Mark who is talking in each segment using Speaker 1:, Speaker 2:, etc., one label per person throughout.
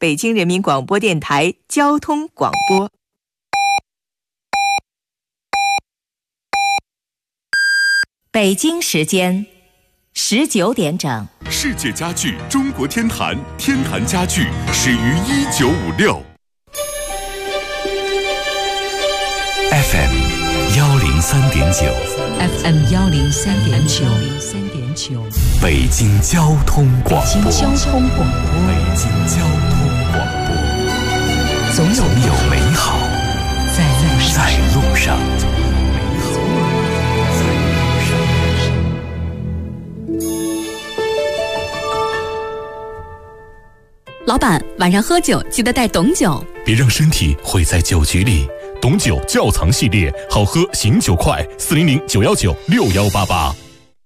Speaker 1: 北京人民广播电台交通广播。北京时间19点整。
Speaker 2: 世界家具中国天坛，天坛家具始于1956。FM 103.9
Speaker 3: FM 103.9
Speaker 2: 北京交通广播。
Speaker 3: 北京交通广播。
Speaker 2: 北京交通广播。总有美好在路上。
Speaker 3: 老板，晚上喝酒记得带董酒，
Speaker 2: 别让身体毁在酒局里。董酒窖藏系列，好喝醒酒快，400-919-6188。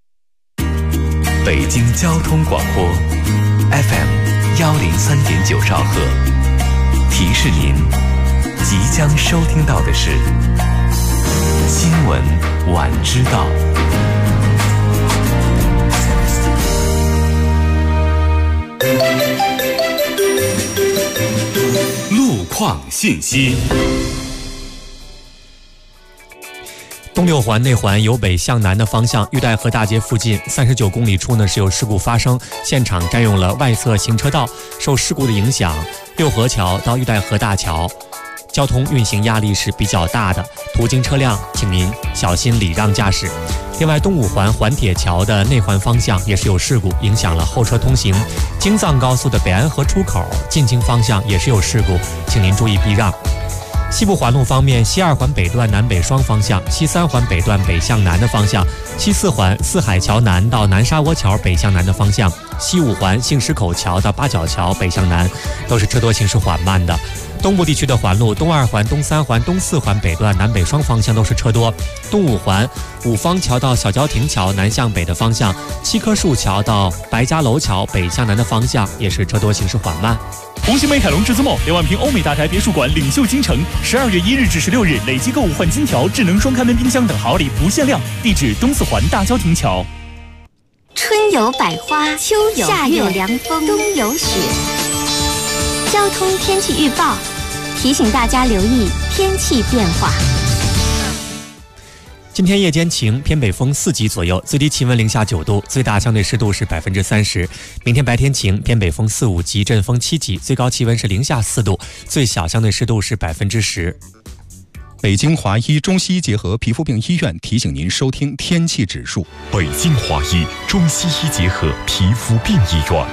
Speaker 2: 北京交通广播 FM 103.9兆赫，提示您即将收听到的是新闻晚知道。路况信息。
Speaker 4: 东六环内环由北向南的方向，玉带河大街附近39公里处呢是有事故发生，现场占用了外侧行车道。受事故的影响，六合桥到玉带河大桥交通运行压力是比较大的，途经车辆请您小心礼让驾驶。另外，东五环环铁桥的内环方向也是有事故，影响了后车通行。京藏高速的北安河出口进京方向也是有事故，请您注意避让。西部环路方面，西二环北段南北双方向，西三环北段北向南的方向，西四环四海桥南到南沙窝桥北向南的方向，西五环杏石口桥到八角桥北向南都是车多行驶缓慢的。东部地区的环路，东二环、东三环、东四环北段南北双方向都是车多。东五环五方桥到小郊亭桥南向北的方向，七棵树桥到白家楼桥北向南的方向也是车多行驶缓慢。
Speaker 5: 红星美凯龙至尊梦2万平欧美大宅别墅馆领袖京城，12月1日至16日累计购物换金条、智能双开门冰箱等好礼不限量。地址东四环大郊亭桥。
Speaker 6: 春有百花，秋有夏有凉风，冬有雪。交通天气预报提醒大家留意天气变化。
Speaker 4: 今天夜间晴，偏北风4级左右，最低气温零下9度，最大相对湿度是30%。明天白天晴，偏北风4、5级，阵风7级，最高气温是零下4度，最小相对湿度是10%。
Speaker 7: 北京华医中西医结合皮肤病医院提醒您收听天气指数。
Speaker 2: 北京华医中西医结合皮肤病医院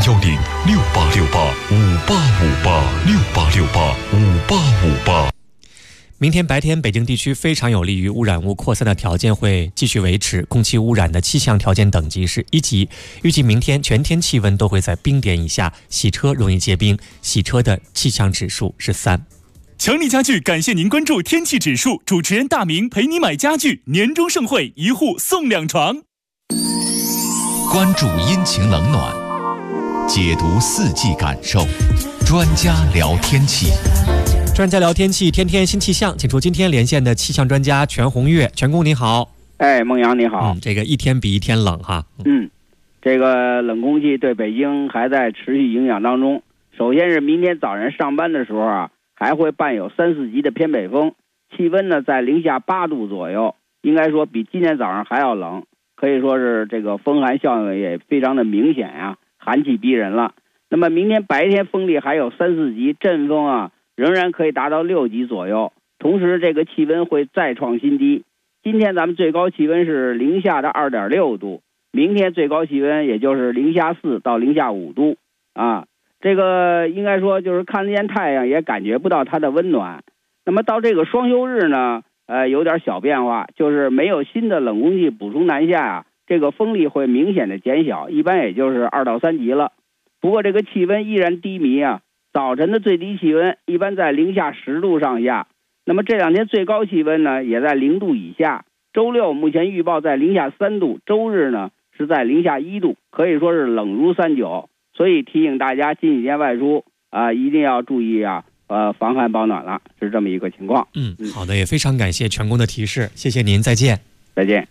Speaker 2: ，010-6868-5858，6868-5858。
Speaker 4: 明天白天，北京地区非常有利于污染物扩散的条件会继续维持，空气污染的气象条件等级是1级。预计明天全天气温都会在冰点以下，洗车容易结冰，洗车的气象指数是3。
Speaker 5: 强力家具感谢您关注天气指数，主持人大明陪你买家具，年终盛会1户送2床。
Speaker 2: 关注阴晴冷暖，解读四季感受，专家聊天气。
Speaker 4: 专家聊天气，天天新气象，请出今天连线的气象专家全红月。全工你好。
Speaker 8: 孟阳你好。
Speaker 4: 这个一天比一天冷哈。
Speaker 8: 这个冷空气对北京还在持续影响当中。首先是明天早晨上班的时候啊，还会伴有3、4级的偏北风，气温呢在零下8度左右，应该说比今天早上还要冷，可以说是这个风寒效应也非常的明显呀，寒气逼人了。那么明天白天风力还有3、4级，阵风啊仍然可以达到6级左右，同时这个气温会再创新低。今天咱们最高气温是零下的2.6度，明天最高气温也就是零下4到零下5度啊。这个应该说就是看得见太阳也感觉不到它的温暖。那么到这个双休日呢，有点小变化，就是没有新的冷空气补充南下啊，这个风力会明显的减小，一般也就是2到3级了。不过这个气温依然低迷啊，早晨的最低气温一般在零下10度上下，那么这两天最高气温呢也在0度以下。周六目前预报在零下3度，周日呢是在零下1度，可以说是冷如39。所以提醒大家近几天外出一定要注意防寒保暖了，是这么一个情况。
Speaker 4: 好的，也非常感谢全工的提示，谢谢您，再见。
Speaker 8: 再见。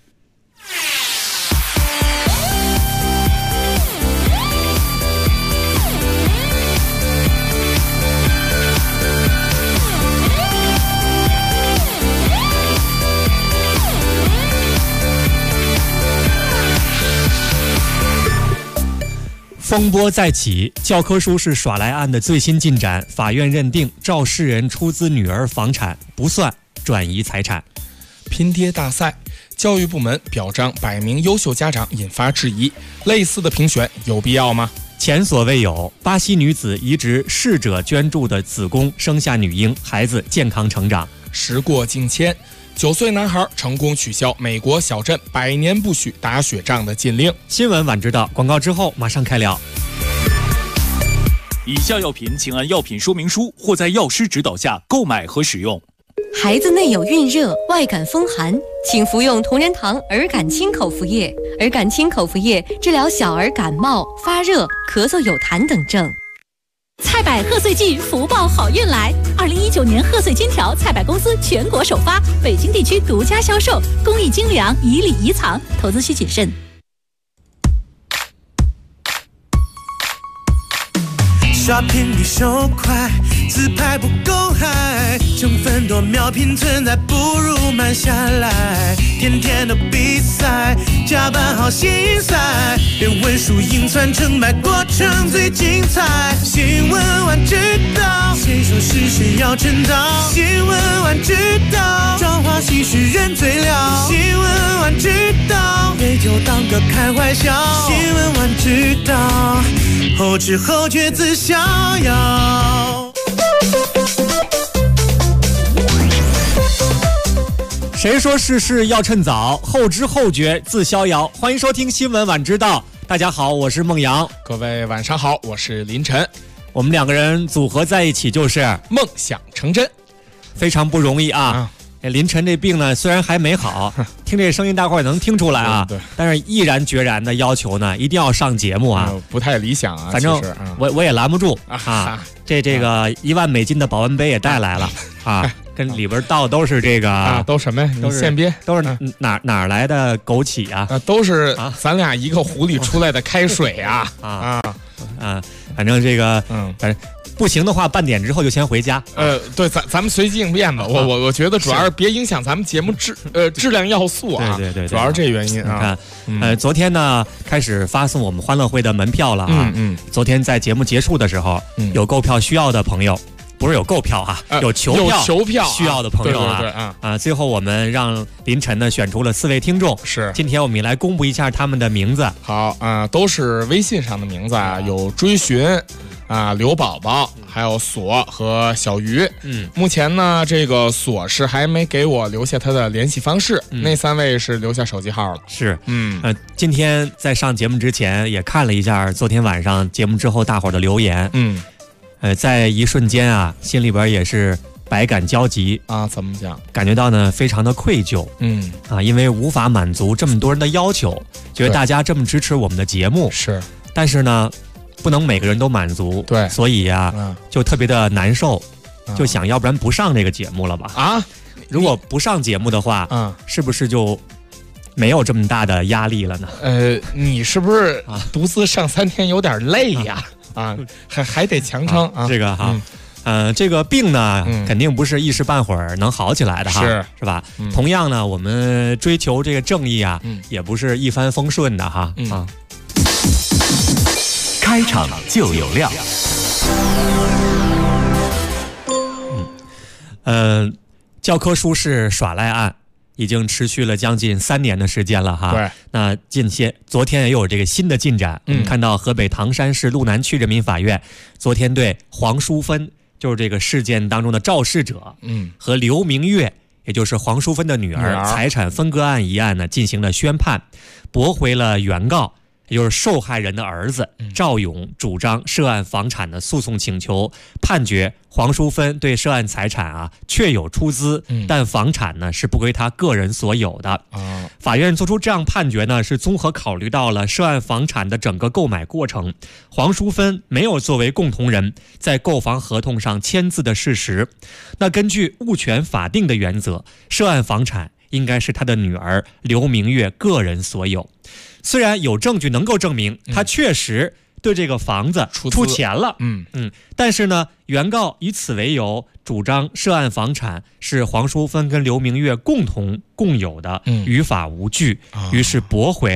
Speaker 4: 风波再起，教科书是耍赖案的最新进展，法院认定肇事人出资女儿房产不算转移财产。
Speaker 9: 拼爹大赛，教育部门表彰100名优秀家长引发质疑，类似的评选有必要吗？
Speaker 4: 前所未有，巴西女子移植逝者捐助的子宫生下女婴，孩子健康成长。
Speaker 9: 时过境迁，9岁男孩成功取消美国小镇100年不许打雪仗的禁令。
Speaker 4: 新闻晚知道，广告之后马上开聊。
Speaker 5: 以下药品请按药品说明书或在药师指导下购买和使用。
Speaker 10: 孩子内有孕热、外感风寒，请服用同仁堂儿感清口服液。儿感清口服液治疗小儿感冒、发热、咳嗽有痰等症。
Speaker 3: 菜百贺岁季，福报好运来！2019年贺岁金条，菜百公司全国首发，北京地区独家销售，工艺精良，以礼仪藏，投资需谨慎。
Speaker 11: 刷屏比手快，自拍不够嗨，成分多秒拼存在，不如慢下来。天天的比赛，加班好心塞，别问输赢传成败，过程最精彩。新闻晚知道，谁说是谁要称道？新闻晚知道，朝花夕拾人最了。新闻晚知道，别就当个开怀笑。新闻晚知道，后知后觉自逍遥。
Speaker 4: 谁说事事要趁早，后知后觉自逍遥。欢迎收听新闻晚知道，大家好，我是孟阳。
Speaker 9: 各位晚上好，我是林晨。
Speaker 4: 我们2个人组合在一起就是
Speaker 9: 梦想成真，
Speaker 4: 非常不容易啊。林晨这病呢，虽然还没好，听这声音大伙也能听出来啊，对，但是毅然决然的要求呢，一定要上节目啊，
Speaker 9: 不太理想啊。
Speaker 4: 反正我也拦不住啊。这个1万美金的保温杯也带来了啊，跟里边倒都是这个
Speaker 9: 啊，都什么呀？
Speaker 4: 都是
Speaker 9: 现编，
Speaker 4: 都是哪来的枸杞啊？
Speaker 9: 都是咱俩一个壶里出来的开水啊
Speaker 4: 反正这个反正。不行的话，半点之后就先回家。
Speaker 9: 对，咱们随机应变吧。我觉得主要是别影响咱们节目质量要素啊。对，主要是这原因啊。
Speaker 4: 昨天呢开始发送我们欢乐会的门票了啊。昨天在节目结束的时候，有购票需要的朋友，不是有购票啊，有求票需要的朋友啊。最后我们让林晨呢选出了4位听众。
Speaker 9: 是，
Speaker 4: 今天我们也来公布一下他们的名字。
Speaker 9: 好都是微信上的名字啊，有追寻。刘宝宝，还有锁和小鱼。目前呢，这个锁是还没给我留下他的联系方式，那3位是留下手机号了。
Speaker 4: 是，今天在上节目之前也看了一下昨天晚上节目之后大伙儿的留言。在一瞬间啊，心里边也是百感交集
Speaker 9: 啊。怎么讲？
Speaker 4: 感觉到呢非常的愧疚。因为无法满足这么多人的要求，觉得大家这么支持我们的节目
Speaker 9: 是，
Speaker 4: 但是呢。不能每个人都满足，
Speaker 9: 对，
Speaker 4: 所以就特别的难受，就想要不然不上这个节目了吧？如果不上节目的话，是不是就没有这么大的压力了呢？
Speaker 9: 你是不是独自上3天有点累呀？还得强撑啊。
Speaker 4: 这个这个病呢，肯定不是一时半会儿能好起来的哈，是吧？同样呢，我们追求这个正义啊，也不是一帆风顺的哈。
Speaker 2: 开场就有料。
Speaker 4: 教科书式耍赖案已经持续了将近3年的时间了哈。
Speaker 9: 对。
Speaker 4: 那昨天也有这个新的进展，看到河北唐山市路南区人民法院昨天对黄淑芬，就是这个事件当中的肇事者，和刘明月，也就是黄淑芬的女儿财产分割案一案呢进行了宣判，驳回了原告。也就是受害人的儿子赵勇主张涉案房产的诉讼请求，判决黄淑芬对涉案财产确有出资，但房产呢是不归他个人所有的。法院作出这样判决呢，是综合考虑到了涉案房产的整个购买过程，黄淑芬没有作为共同人在购房合同上签字的事实。那根据物权法定的原则，涉案房产应该是他的女儿刘明月个人所有。虽然有证据能够证明他确实对这个房子出钱了，但是呢，原告以此为由主张涉案房产是黄淑芬跟刘明月共有的，于法无据，于是驳回了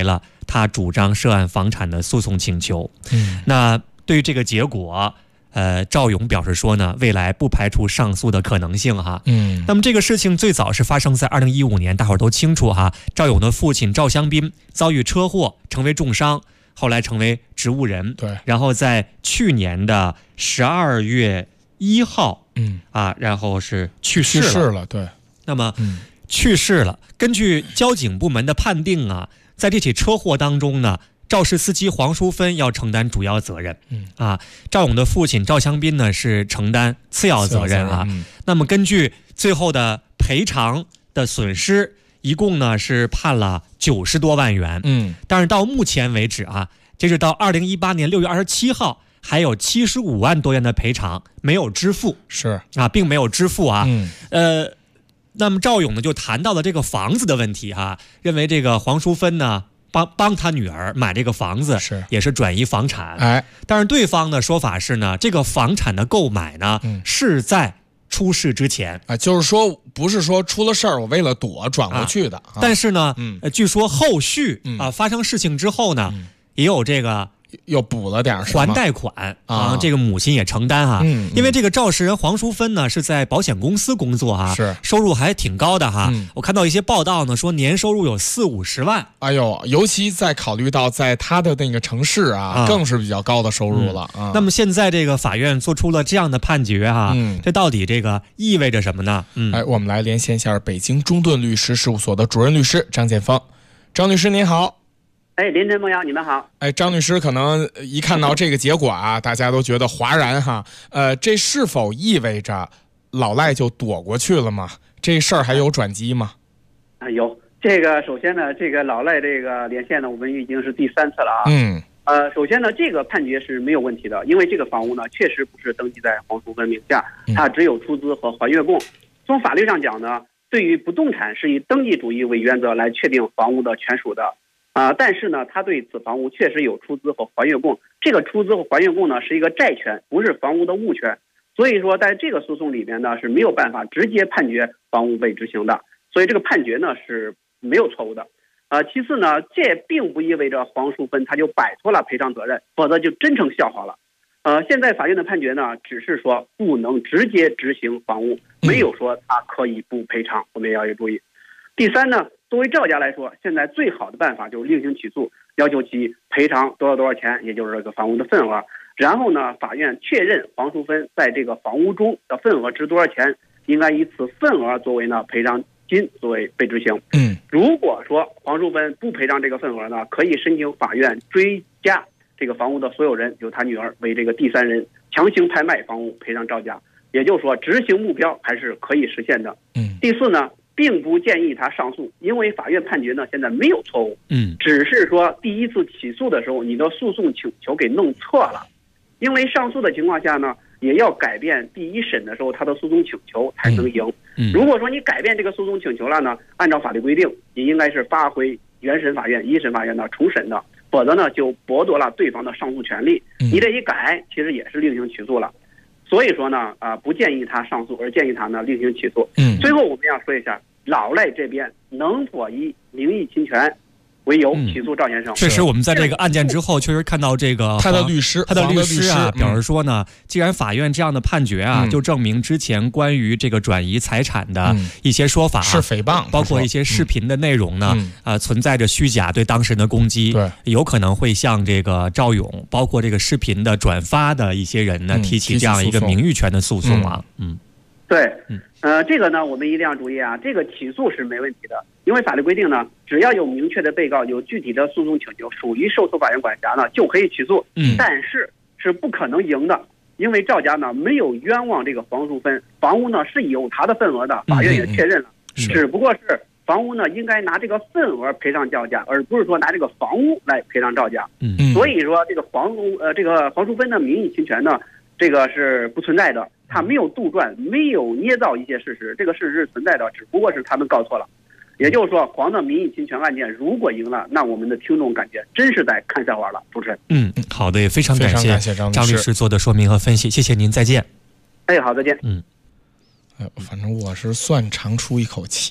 Speaker 4: 他主张涉案房产的诉讼请求。那对于这个结果，赵勇表示说呢，未来不排除上诉的可能性哈。那么这个事情最早是发生在2015年，大伙儿都清楚哈。赵勇的父亲赵香斌遭遇车祸，成为重伤，后来成为植物人。
Speaker 9: 对，
Speaker 4: 然后在去年的12月1号，然后是去世了。
Speaker 9: 对，
Speaker 4: 那么去世了。根据交警部门的判定啊，在这起车祸当中呢，肇事司机黄淑芬要承担主要责任。赵勇的父亲赵香斌呢是承担次要责任啊。那么根据最后的赔偿的损失，一共呢是判了90多万元。但是到目前为止啊，截止到2018年6月27号，还有75万多元的赔偿没有支付。
Speaker 9: 是
Speaker 4: 啊，并没有支付啊。那么赵勇呢就谈到了这个房子的问题哈，认为这个黄淑芬呢帮他女儿买这个房子也是转移房产。但是对方的说法是呢，这个房产的购买呢是在出事之前
Speaker 9: 就是说不是说出了事儿我为了躲转过去的。
Speaker 4: 但是呢，据说后续发生事情之后呢，也有这个
Speaker 9: 又补了点
Speaker 4: 还贷款这个母亲也承担哈。因为这个肇事人黄淑芬呢是在保险公司工作哈，收入还挺高的哈。我看到一些报道呢说年收入有40-50万。
Speaker 9: 哎呦，尤其在考虑到在他的那个城市更是比较高的收入了。
Speaker 4: 那么现在这个法院做出了这样的判决哈，这到底这个意味着什么呢？
Speaker 9: 我们来连线一下北京中盾律师事务所的主任律师张建峰。张律师您好。
Speaker 12: 林晨、孟阳，你们好。
Speaker 9: 张律师，可能一看到这个结果大家都觉得哗然哈。这是否意味着老赖就躲过去了吗？这事儿还有转机吗？
Speaker 12: 有。这个首先呢，这个老赖这个连线呢，我们已经是第3次了首先呢，这个判决是没有问题的，因为这个房屋呢确实不是登记在黄淑芬名下，它只有出资和还月供。从法律上讲呢，对于不动产是以登记主义为原则来确定房屋的权属的。但是呢，他对此房屋确实有出资和还月供，这个出资和还月供呢是一个债权，不是房屋的物权，所以说在这个诉讼里面呢是没有办法直接判决房屋被执行的，所以这个判决呢是没有错误的。其次呢，这并不意味着黄淑芬他就摆脱了赔偿责任，否则就真成笑话了。现在法院的判决呢只是说不能直接执行房屋，没有说他可以不赔偿，我们也要注意。第三呢，作为赵家来说，现在最好的办法就是另行起诉，要求其赔偿多少钱，也就是这个房屋的份额。然后呢，法院确认黄淑芬在这个房屋中的份额值多少钱，应该以此份额作为呢赔偿金作为被执行。如果说黄淑芬不赔偿这个份额呢，可以申请法院追加这个房屋的所有人，由他女儿为这个第三人，强行拍卖房屋赔偿赵家。也就是说，执行目标还是可以实现的。第四呢，并不建议他上诉，因为法院判决呢现在没有错误，只是说第一次起诉的时候你的诉讼请求给弄错了，因为上诉的情况下呢，也要改变第一审的时候他的诉讼请求才能赢。如果说你改变这个诉讼请求了呢，按照法律规定，你应该是发回原审法院、一审法院的重审的，否则呢就剥夺了对方的上诉权利。你这一改，其实也是另行起诉了。所以说呢，不建议他上诉，而建议他呢另行起诉。最后我们要说一下，老赖这边能否以名誉侵权为由起诉赵先生？
Speaker 4: 确实，我们在这个案件之后，确实看到这个
Speaker 9: 他的律师
Speaker 4: 表示说呢，既然法院这样的判决就证明之前关于这个转移财产的一些说法
Speaker 9: 是诽谤，
Speaker 4: 包括一些视频的内容呢，存在着虚假对当事人的攻击，有可能会向这个赵勇，包括这个视频的转发的一些人呢，提起这样一个名誉权的诉讼啊。
Speaker 12: 对，这个呢，我们一定要注意这个起诉是没问题的，因为法律规定呢，只要有明确的被告，有具体的诉讼请求，属于受诉法院管辖呢，就可以起诉。但是不可能赢的，因为赵家呢没有冤枉这个黄淑芬，房屋呢是有他的份额的，法院也确认了，只不过是房屋呢应该拿这个份额赔偿赵家，而不是说拿这个房屋来赔偿赵家。所以说这个黄淑芬的名誉侵权呢，这个是不存在的，他没有杜撰，没有捏造一些事实，这个事实是存在的，只不过是他们搞错了。也就是说，黄的名誉侵权案件如果赢了，那我们的听众感觉真是在看笑话了。主持人，
Speaker 4: 好的，也非常感谢张律师做的说明和分析，谢谢您，再见。
Speaker 12: 好，再见。
Speaker 9: 反正我是算长出一口气。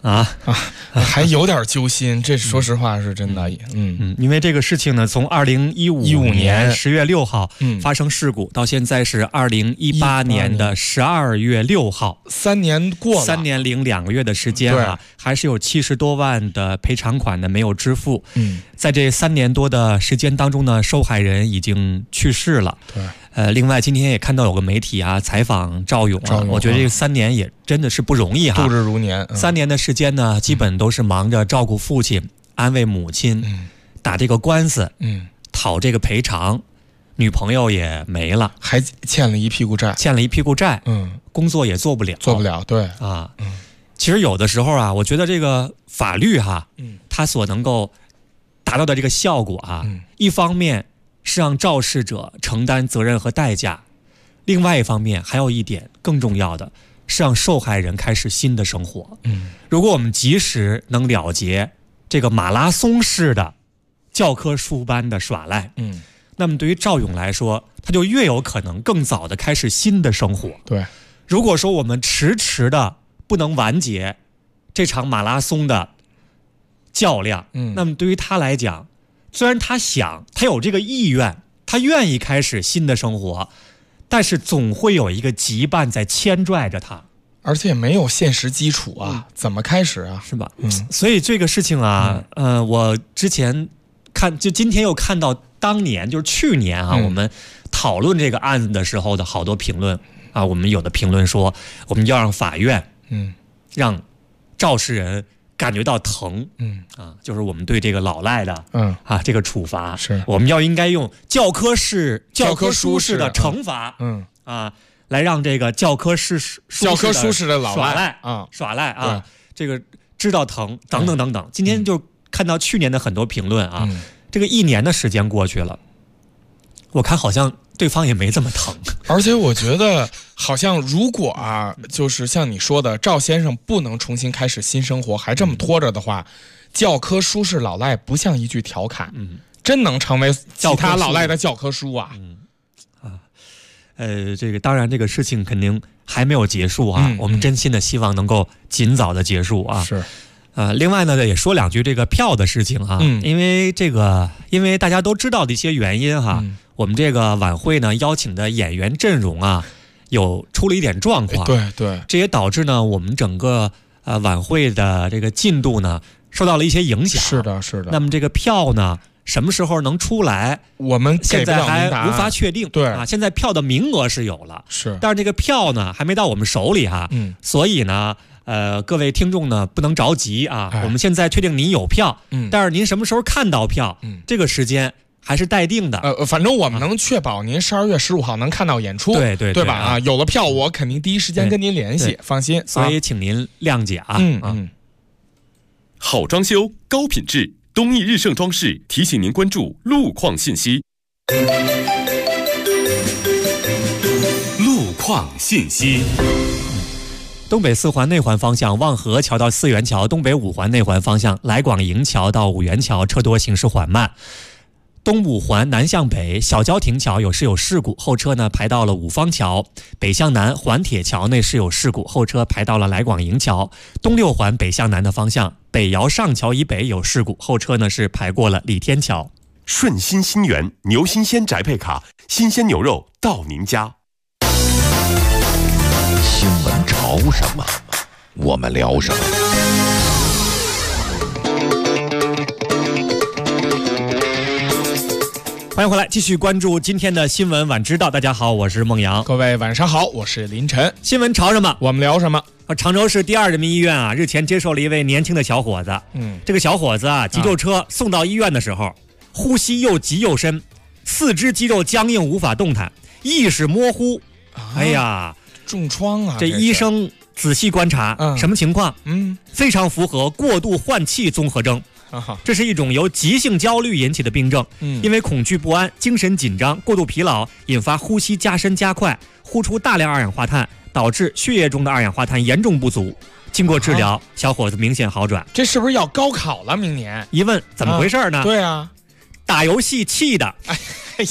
Speaker 9: 还有点揪心，这说实话是真的。
Speaker 4: 因为这个事情呢，从2015年10月6号发生事故，到现在是2018年的12月6号
Speaker 9: ，3年过了，3
Speaker 4: 年零2个月的时间啊，还是有70多万的赔偿款呢没有支付。在这3年多的时间当中呢，受害人已经去世了。另外今天也看到有个媒体啊采访赵勇啊，我觉得这3年也真的是不容易哈，
Speaker 9: 度日如年。
Speaker 4: 3年的时间呢，基本都是忙着照顾父亲、安慰母亲、打这个官司、讨这个赔偿，女朋友也没了，
Speaker 9: 还欠了一屁股债，
Speaker 4: 工作也做不了，
Speaker 9: 对
Speaker 4: 啊。其实有的时候啊，我觉得这个法律哈，它所能够达到的这个效果啊，一方面是让肇事者承担责任和代价，另外一方面还有一点更重要的是让受害人开始新的生活。如果我们及时能了结这个马拉松式的教科书般的耍赖，那么对于赵勇来说，他就越有可能更早的开始新的生活。
Speaker 9: 对，
Speaker 4: 如果说我们迟的不能完结这场马拉松的较量，那么对于他来讲，虽然他有这个意愿，他愿意开始新的生活，但是总会有一个羁绊在牵拽着他，
Speaker 9: 而且没有现实基础啊，怎么开始啊？
Speaker 4: 是吧？所以这个事情啊，我之前就今天又看到当年就是去年啊，我们讨论这个案子的时候的好多评论啊，我们有的评论说，我们要让法院，让肇事人感觉到疼，就是我们对这个老赖的，这个处罚
Speaker 9: 是
Speaker 4: 我们应该用教科书式的惩罚，来让这个教科书式的老赖耍赖啊，这个知道疼等等等等。今天就看到去年的很多评论啊，这个1年的时间过去了，我看好像对方也没这么疼。
Speaker 9: 而且我觉得好像如果啊，就是像你说的，赵先生不能重新开始新生活，还这么拖着的话，教科书式老赖不像一句调侃，真能成为其他老赖的教科书啊。
Speaker 4: 这个当然这个事情肯定还没有结束啊，我们真心的希望能够尽早的结束啊。
Speaker 9: 是。
Speaker 4: 另外呢，也说两句这个票的事情啊，因为大家都知道的一些原因哈，我们这个晚会呢邀请的演员阵容啊，出了一点状况，
Speaker 9: 对，
Speaker 4: 这也导致呢我们整个晚会的这个进度呢受到了一些影响。
Speaker 9: 是的。
Speaker 4: 那么这个票呢，什么时候能出来？
Speaker 9: 我们
Speaker 4: 现在还无法确定。
Speaker 9: 对
Speaker 4: 啊，现在票的名额是有了，但是这个票呢还没到我们手里哈。所以呢。各位听众呢不能着急啊，我们现在确定您有票，但是您什么时候看到票，这个时间还是待定的。
Speaker 9: 反正我们能确保您12月15号能看到演出，对吧？啊，有了票我肯定第一时间跟您联系，放心。
Speaker 4: 所以请您谅解啊。
Speaker 13: 好装修，高品质，东义日盛装饰提醒您关注路况信息。路况信息。
Speaker 4: 东北4环内环方向望河桥到4元桥，东北5环内环方向来广营桥到5元桥车多，行驶缓慢。东5环南向北小交亭桥有事故，后车呢排到了五方桥。北向南环铁桥内是有事故，后车排到了来广营桥。东6环北向南的方向北窑上桥以北有事故，后车呢是排过了李天桥。
Speaker 13: 顺心新源牛新鲜宅配卡，新鲜牛肉到您家。
Speaker 14: 新闻潮什么，我们聊什么。
Speaker 4: 欢迎回来，继续关注今天的新闻晚知道。大家好，我是孟阳。
Speaker 9: 各位晚上好，我是林晨。
Speaker 4: 新闻潮什么，
Speaker 9: 我们聊什么。
Speaker 4: 常州市第2人民医院啊，日前接受了一位年轻的小伙子。这个小伙子啊，急救车送到医院的时候，呼吸又急又深，四肢肌肉僵硬无法动弹，意识模糊。哎呀，
Speaker 9: 重创啊！
Speaker 4: 这医生仔细观察，什么情况？非常符合过度换气综合征。这是一种由急性焦虑引起的病症，因为恐惧不安、精神紧张、过度疲劳，引发呼吸加深加快，呼出大量二氧化碳，导致血液中的二氧化碳严重不足。经过治疗，小伙子明显好转。
Speaker 9: 这是不是要高考了？明年？
Speaker 4: 一问怎么回事呢？
Speaker 9: 对啊，
Speaker 4: 打游戏气的。
Speaker 9: 哎呀，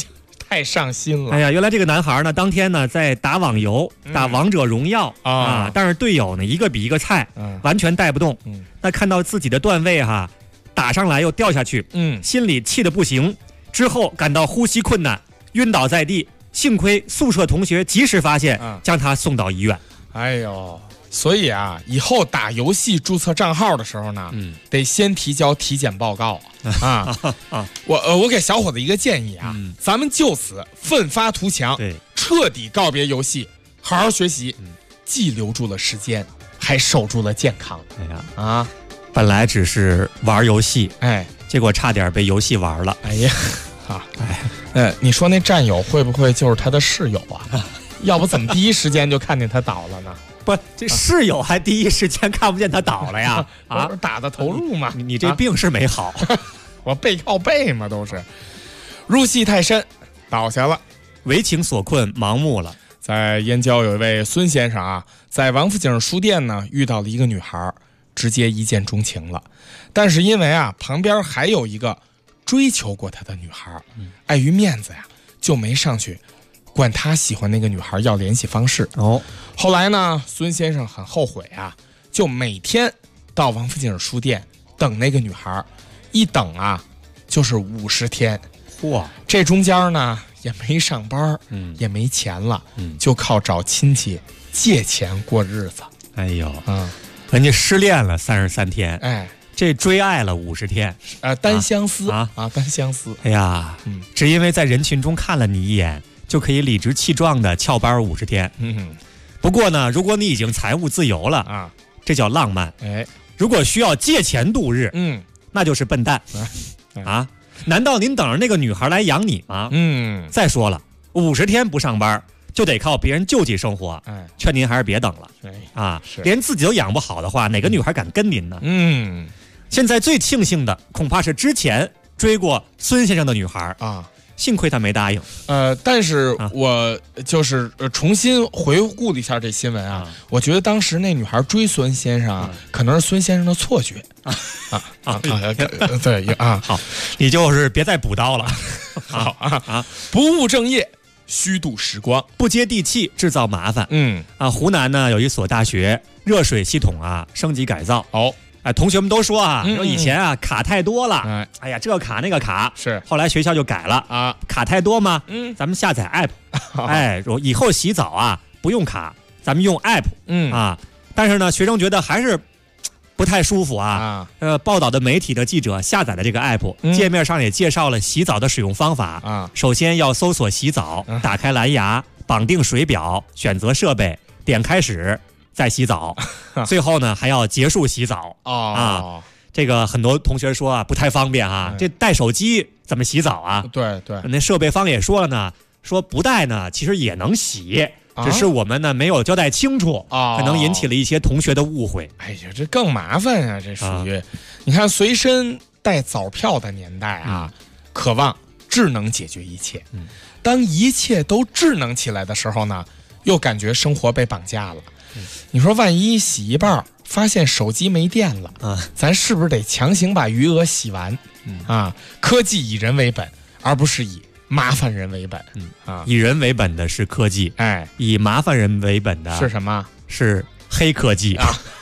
Speaker 9: 太上心了。
Speaker 4: 哎呀，原来这个男孩呢，当天呢在打网游，打王者荣耀啊，但是队友呢一个比一个菜，完全带不动。那看到自己的段位哈，打上来又掉下去，心里气得不行。之后感到呼吸困难，晕倒在地，幸亏宿舍同学及时发现，将他送到医院。
Speaker 9: 哎呦。所以啊，以后打游戏注册账号的时候呢，得先提交体检报告啊。我给小伙子一个建议啊，咱们就此奋发图强，彻底告别游戏，好好学习，既留住了时间，还守住了健康。
Speaker 4: 哎呀本来只是玩游戏，结果差点被游戏玩了。
Speaker 9: 哎呀，你说那战友会不会就是他的室友啊？要不怎么第一时间就看见他倒了呢？
Speaker 4: 不，这室友还第一时间看不见他倒了呀？
Speaker 9: 打的投入嘛。
Speaker 4: 你这病是没好，
Speaker 9: 我背靠背嘛，都是入戏太深，倒下了，
Speaker 4: 为情所困，盲目了。
Speaker 9: 在燕郊有一位孙先生啊，在王府井书店呢遇到了一个女孩，直接一见钟情了。但是因为啊旁边还有一个追求过他的女孩，碍于面子呀，就没上去管他喜欢那个女孩要联系方式。后来呢，孙先生很后悔啊，就每天到王府井书店等那个女孩，一等啊就是50天。
Speaker 4: 哇，
Speaker 9: 这中间呢也没上班，也没钱了，就靠找亲戚借钱过日子。
Speaker 4: 哎呦，人家失恋了33天，这追爱了50天，
Speaker 9: 单相思单相思。
Speaker 4: 哎呀，只因为在人群中看了你一眼，就可以理直气壮的翘班50天。不过呢，如果你已经财务自由了这叫浪漫。如果需要借钱度日，那就是笨蛋。难道您等着那个女孩来养你吗？再说了，50天不上班就得靠别人救济生活，劝您还是别等了连自己都养不好的话，哪个女孩敢跟您呢？现在最庆幸的恐怕是之前追过孙先生的女孩幸亏他没答应。
Speaker 9: 但是我就是重新回顾了一下这新闻啊，我觉得当时那女孩追孙先生可能是孙先生的错觉。对啊，
Speaker 4: 好，你就是别再补刀了。
Speaker 9: 好不务正业，虚度时光，
Speaker 4: 不接地气，制造麻烦。湖南呢有一所大学热水系统升级改造。同学们都说说以前卡太多了，哎呀，这个卡那个卡
Speaker 9: 是，
Speaker 4: 后来学校就改了卡太多吗？咱们下载 app， 以后洗澡不用卡，咱们用 app，但是呢，学生觉得还是不太舒服报道的媒体的记者下载了这个 app，界面上也介绍了洗澡的使用方法首先要搜索洗澡，打开蓝牙，绑定水表，选择设备，点开始。再洗澡，最后呢还要结束洗澡这个很多同学说不太方便这带手机怎么洗澡
Speaker 9: 对，
Speaker 4: 那设备方也说了呢，说不带呢其实也能洗，只是我们呢没有交代清楚可能引起了一些同学的误会。
Speaker 9: 哎呀，这更麻烦啊，这属于你看随身带早票的年代渴望智能解决一切，当一切都智能起来的时候呢，又感觉生活被绑架了。你说万一洗一半发现手机没电了咱是不是得强行把余额洗完科技以人为本，而不是以麻烦人为本
Speaker 4: 以人为本的是科技，以麻烦人为本的
Speaker 9: 是什么？
Speaker 4: 是黑科技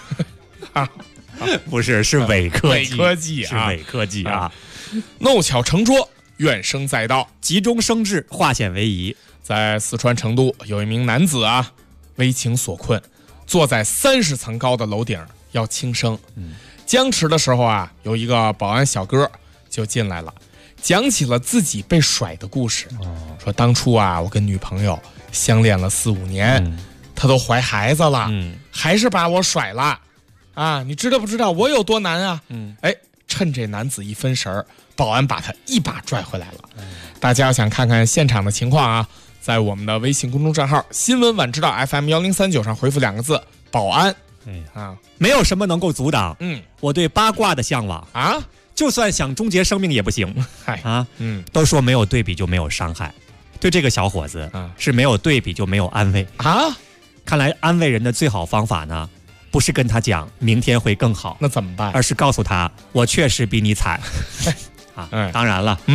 Speaker 4: 不是，是伪科技，
Speaker 9: 伪科技
Speaker 4: 是伪科技
Speaker 9: 弄巧成拙，怨声载道，
Speaker 4: 急中生智，化险为夷。
Speaker 9: 在四川成都有一名男子为情所困，坐在30层高的楼顶要轻生，僵持的时候有一个保安小哥就进来了，讲起了自己被甩的故事，说当初我跟女朋友相恋了4-5年，她都怀孩子了，还是把我甩了你知道不知道我有多难趁这男子一分神，保安把他一把拽回来了。大家要想看看现场的情况在我们的微信公众账号新闻晚知道 FM1039上回复2个字保安。
Speaker 4: 没有什么能够阻挡我对八卦的向往就算想终结生命也不行都说没有对比就没有伤害，对这个小伙子是没有对比就没有安慰看来安慰人的最好方法呢，不是跟他讲明天会更好，
Speaker 9: 那怎么办？
Speaker 4: 而是告诉他我确实比你惨当然了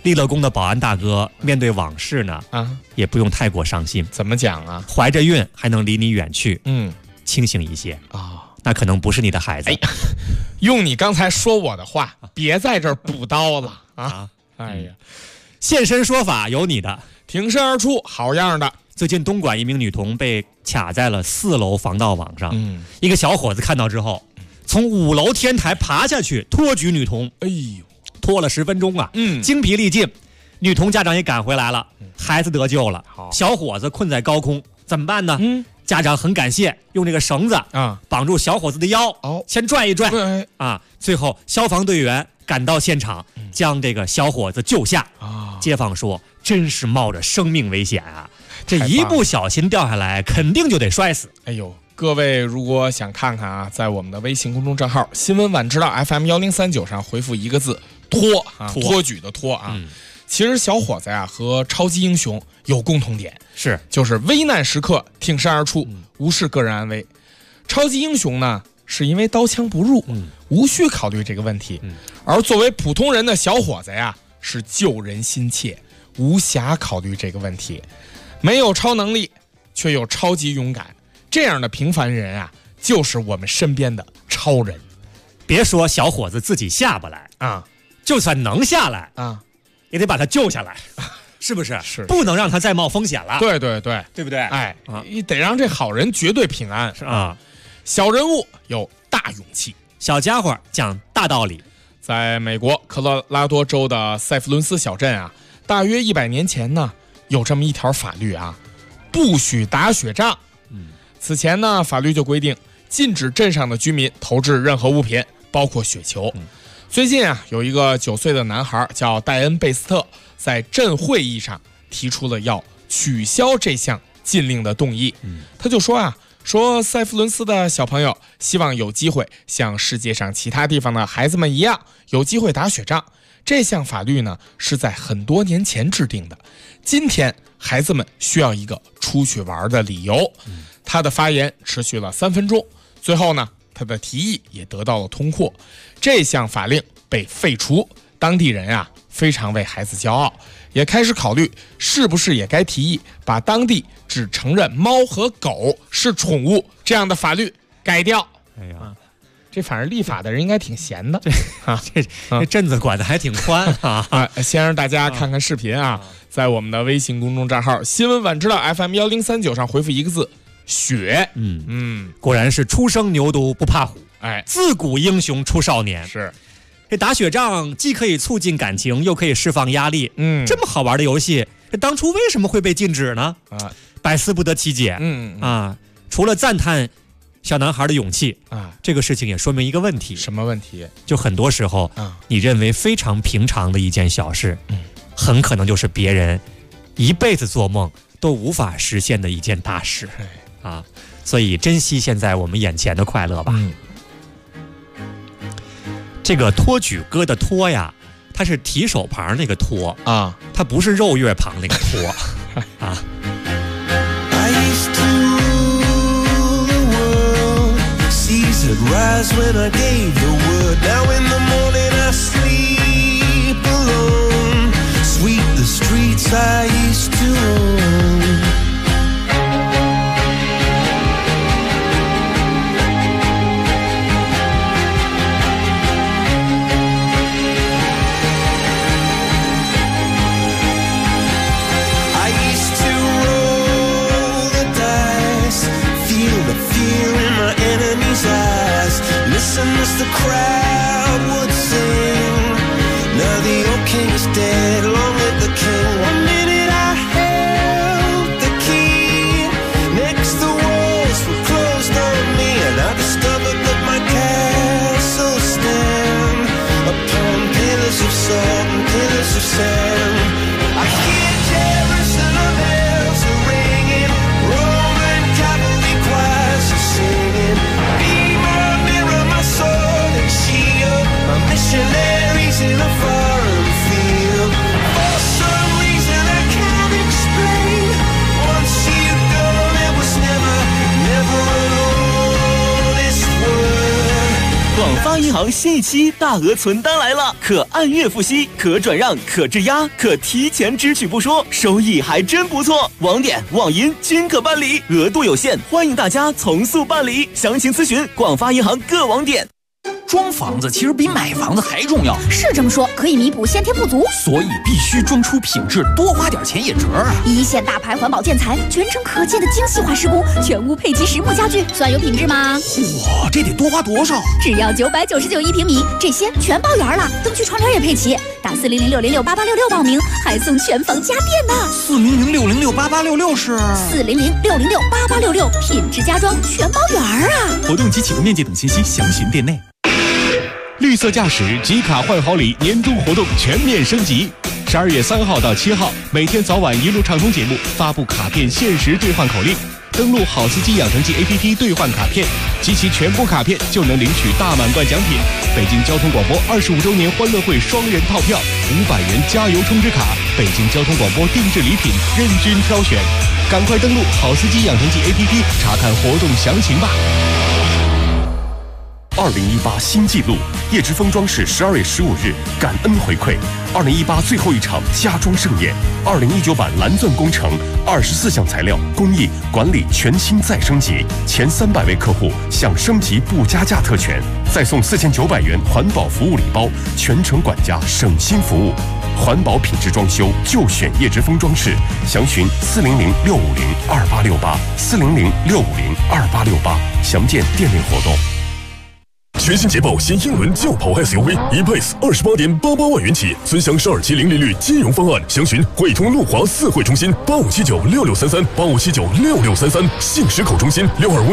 Speaker 4: 立了功的保安大哥面对往事呢，也不用太过伤心。
Speaker 9: 怎么讲啊？
Speaker 4: 怀着孕还能离你远去，清醒一些
Speaker 9: 啊。
Speaker 4: 那可能不是你的孩子。
Speaker 9: 用你刚才说我的话，别在这儿补刀了啊！哎呀，
Speaker 4: 现身说法有你的，
Speaker 9: 挺身而出，好样的。
Speaker 4: 最近东莞一名女童被卡在了4楼防盗网上，一个小伙子看到之后，从5楼天台爬下去托举女童，
Speaker 9: 哎呦，
Speaker 4: 拖了10分钟啊，精疲力尽。女童家长也赶回来了，孩子得救了，小伙子困在高空，怎么办呢？家长很感谢，用这个绳子绑住小伙子的腰，先拽一拽啊。最后消防队员赶到现场，将这个小伙子救下。街坊说，真是冒着生命危险啊！这一不小心掉下来，肯定就得摔死。
Speaker 9: 哎呦，各位如果想看看啊，在我们的微信公众账号新闻晚知道 FM1039上回复一个字托啊，托举的托啊。其实小伙子呀和超级英雄有共同点，就是危难时刻挺身而出，无视个人安危。超级英雄呢是因为刀枪不入，无需考虑这个问题，而作为普通人的小伙子呀是救人心切，无暇考虑这个问题。没有超能力却又超级勇敢，这样的平凡人啊就是我们身边的超人。
Speaker 4: 别说小伙子自己下不来啊，就算能下来啊，也得把他救下来，是不是？
Speaker 9: 是，
Speaker 4: 不能让他再冒风险了。
Speaker 9: 对对对，
Speaker 4: 对不对？
Speaker 9: 哎，得让这好人绝对平安啊！小人物有大勇气，
Speaker 4: 小家伙讲大道理。
Speaker 9: 在美国科罗拉多州的塞弗伦斯小镇啊，大约100年前呢，有这么一条法律啊，不许打雪仗。此前呢，法律就规定禁止镇上的居民投掷任何物品，包括雪球。最近啊，有一个9岁的男孩叫戴恩·贝斯特，在镇会议上提出了要取消这项禁令的动议。他就说啊，塞弗伦斯的小朋友希望有机会像世界上其他地方的孩子们一样，有机会打雪仗。这项法律呢是在很多年前制定的，今天孩子们需要一个出去玩的理由。他的发言持续了3分钟，最后呢，他的提议也得到了通过，这项法令被废除。当地人啊非常为孩子骄傲，也开始考虑是不是也该提议把当地只承认猫和狗是宠物这样的法律改掉。
Speaker 4: 哎呀，
Speaker 9: 这反正立法的人应该挺闲的
Speaker 4: 这镇子管的还挺宽啊！
Speaker 9: 先让大家看看视频啊，在我们的微信公众账号新闻晚知道 FM1039上回复一个字雪。
Speaker 4: 果然是初生牛犊不怕虎，
Speaker 9: 哎，
Speaker 4: 自古英雄出少年。
Speaker 9: 是，
Speaker 4: 这打雪仗既可以促进感情，又可以释放压力。这么好玩的游戏，这当初为什么会被禁止呢？百思不得其解。除了赞叹小男孩的勇气啊，这个事情也说明一个问题。
Speaker 9: 什么问题？
Speaker 4: 就很多时候你认为非常平常的一件小事，很可能就是别人一辈子做梦都无法实现的一件大事啊！所以珍惜现在我们眼前的快乐吧。这个托举歌的托呀，它是提手旁那个托啊，它不是肉月旁那个托啊。
Speaker 11: Would rise when I gave the word. Now in the morning I sleep alone. Sweep the streets I used to own. I used to roll the dice, feel the fear in my enemy's eyes. Listen as the crowd would sing. Now the old king is dead, long live the king. One minute I held the key, next the walls were closed on me, and I discovered that my castle stand upon pillars of salt and pillars of sand. I hear Jerusalem bells are ringing, Roman cavalry choirs are singing. Be my mirror, my sword and shield, my missionaries in a foreign field.
Speaker 15: 发银行新一期大额存单来了，可按月付息，可转让，可质押，可提前支取不说，收益还真不错。网点、网银均可办理，额度有限，欢迎大家从速办理。详情咨询广发银行各网点。
Speaker 16: 装房子其实比买房子还重要，
Speaker 17: 是这么说，可以弥补先天不足，
Speaker 16: 所以必须装出品质，多花点钱也值啊！
Speaker 17: 一线大牌环保建材，全程可见的精细化施工，全屋配齐实木家具，算有品质吗？
Speaker 16: 哇，这得多花多少？
Speaker 17: 只要999一平米，这些全包圆了，灯具窗帘也配齐。打400-606-8866报名，还送全房家电呢。
Speaker 16: 400-606-8866是
Speaker 17: 400-606-8866，品质家装全包圆啊！
Speaker 5: 活动及启动面积等信息详询店内。
Speaker 18: 绿色驾驶集卡换好礼年终活动全面升级，12月3号到7号，每天早晚一路畅通节目发布卡片限时兑换口令，登录好司机养成记 APP 兑换卡片，集齐全部卡片就能领取大满贯奖品。北京交通广播25周年欢乐会双人套票，500元加油充值卡，北京交通广播定制礼品任君挑选，赶快登录好司机养成记 APP 查看活动详情吧。
Speaker 13: 2018新纪录，叶之峰装饰12月15日感恩回馈，2018最后一场家装盛宴，2019版蓝钻工程24项材料工艺管理全新再升级，前300位客户享升级不加价特权，再送4900元环保服务礼包，全程管家省心服务，环保品质装修就选叶之峰装饰，详询400-650-2868，400-650-2868，详见店内活动。
Speaker 19: 全新捷豹新英伦轿跑 SUV E-Pace 28.88万元起，尊享12期零利率金融方案，详询汇通路华4汇中心85796633，85796633，信实口中心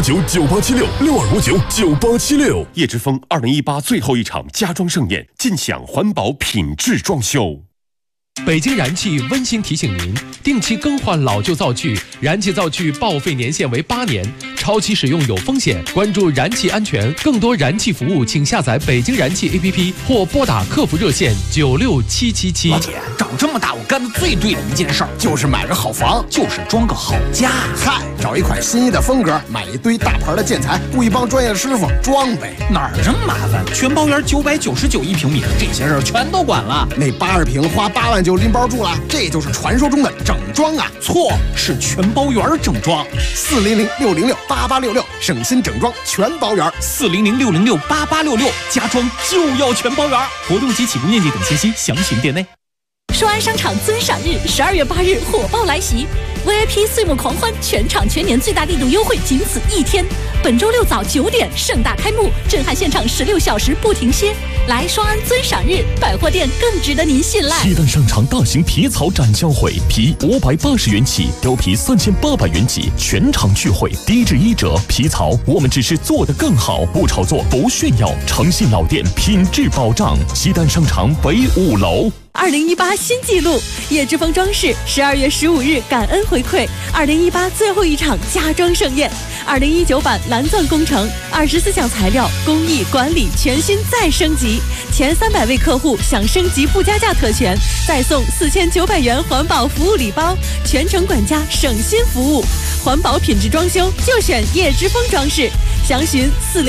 Speaker 19: 62599876，62599876。
Speaker 13: 叶之峰2018最后一场家装盛宴，尽享环保品质装修。
Speaker 20: 北京燃气温馨提醒您，定期更换老旧灶具，燃气灶具报废年限为8年，超期使用有风险。关注燃气安全，更多燃气服务，请下载北京燃气 APP 或拨打客服热线96777。
Speaker 16: 老铁，长这么大我干的最对的一件事儿，就是买个好房，就是装个好家。
Speaker 21: 嗨，找一款心仪的风格，买一堆大牌的建材，雇一帮专业的师傅装呗。
Speaker 16: 哪儿这么麻烦？全包圆999一平米，这些事儿全都管了。
Speaker 21: 那80平花8万就拎包住了，这就是传说中的整装啊！
Speaker 16: 错，是全包圆整装。
Speaker 21: 400-606-8866，省心整装全包圆。
Speaker 16: 400-606-8866，家装就要全包圆。
Speaker 5: 活动及起步面积等信息详询店内。
Speaker 3: 双安商场尊赏日12月8日火爆来袭 ，VIP 岁末狂欢，全场全年最大力度优惠仅此1天。本周6早9点盛大开幕，震撼现场16小时不停歇。来双安尊赏日，百货店更值得您信赖。
Speaker 19: 西单商场大型皮草展销会，皮580元起，貂皮3800元起，全场聚会，低至1折。皮草我们只是做得更好，不炒作，不炫耀，诚信老店，品质保障。西单商场北5楼。
Speaker 3: 2018新纪录，叶之峰装饰12月15日感恩回馈，2018最后一场家装盛宴，2019版蓝钻工程24项材料工艺管理全新再升级，前300位客户享升级不加价特权，再送4900元环保服务礼包，全程管家省心服务，环保品质装修就选叶之峰装饰，详询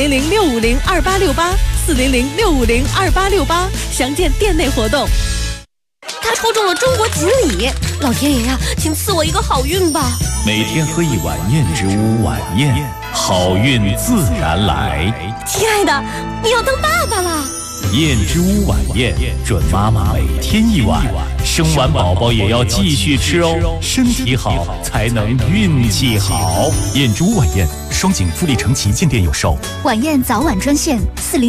Speaker 3: 400-650-2868，400-650-2868，详见店内活动。
Speaker 10: 他抽中了中国锦鲤，老天爷呀，请赐我一个好运吧！
Speaker 22: 每天喝一碗燕之屋晚宴，好运自然来。
Speaker 10: 亲爱的，你要当爸爸了。
Speaker 22: 燕之屋晚宴，准妈妈每天一碗，生完宝宝也要继续吃哦，身体好才能运气好。燕之屋晚宴，双井富力城旗舰店有售。
Speaker 17: 晚宴早晚专线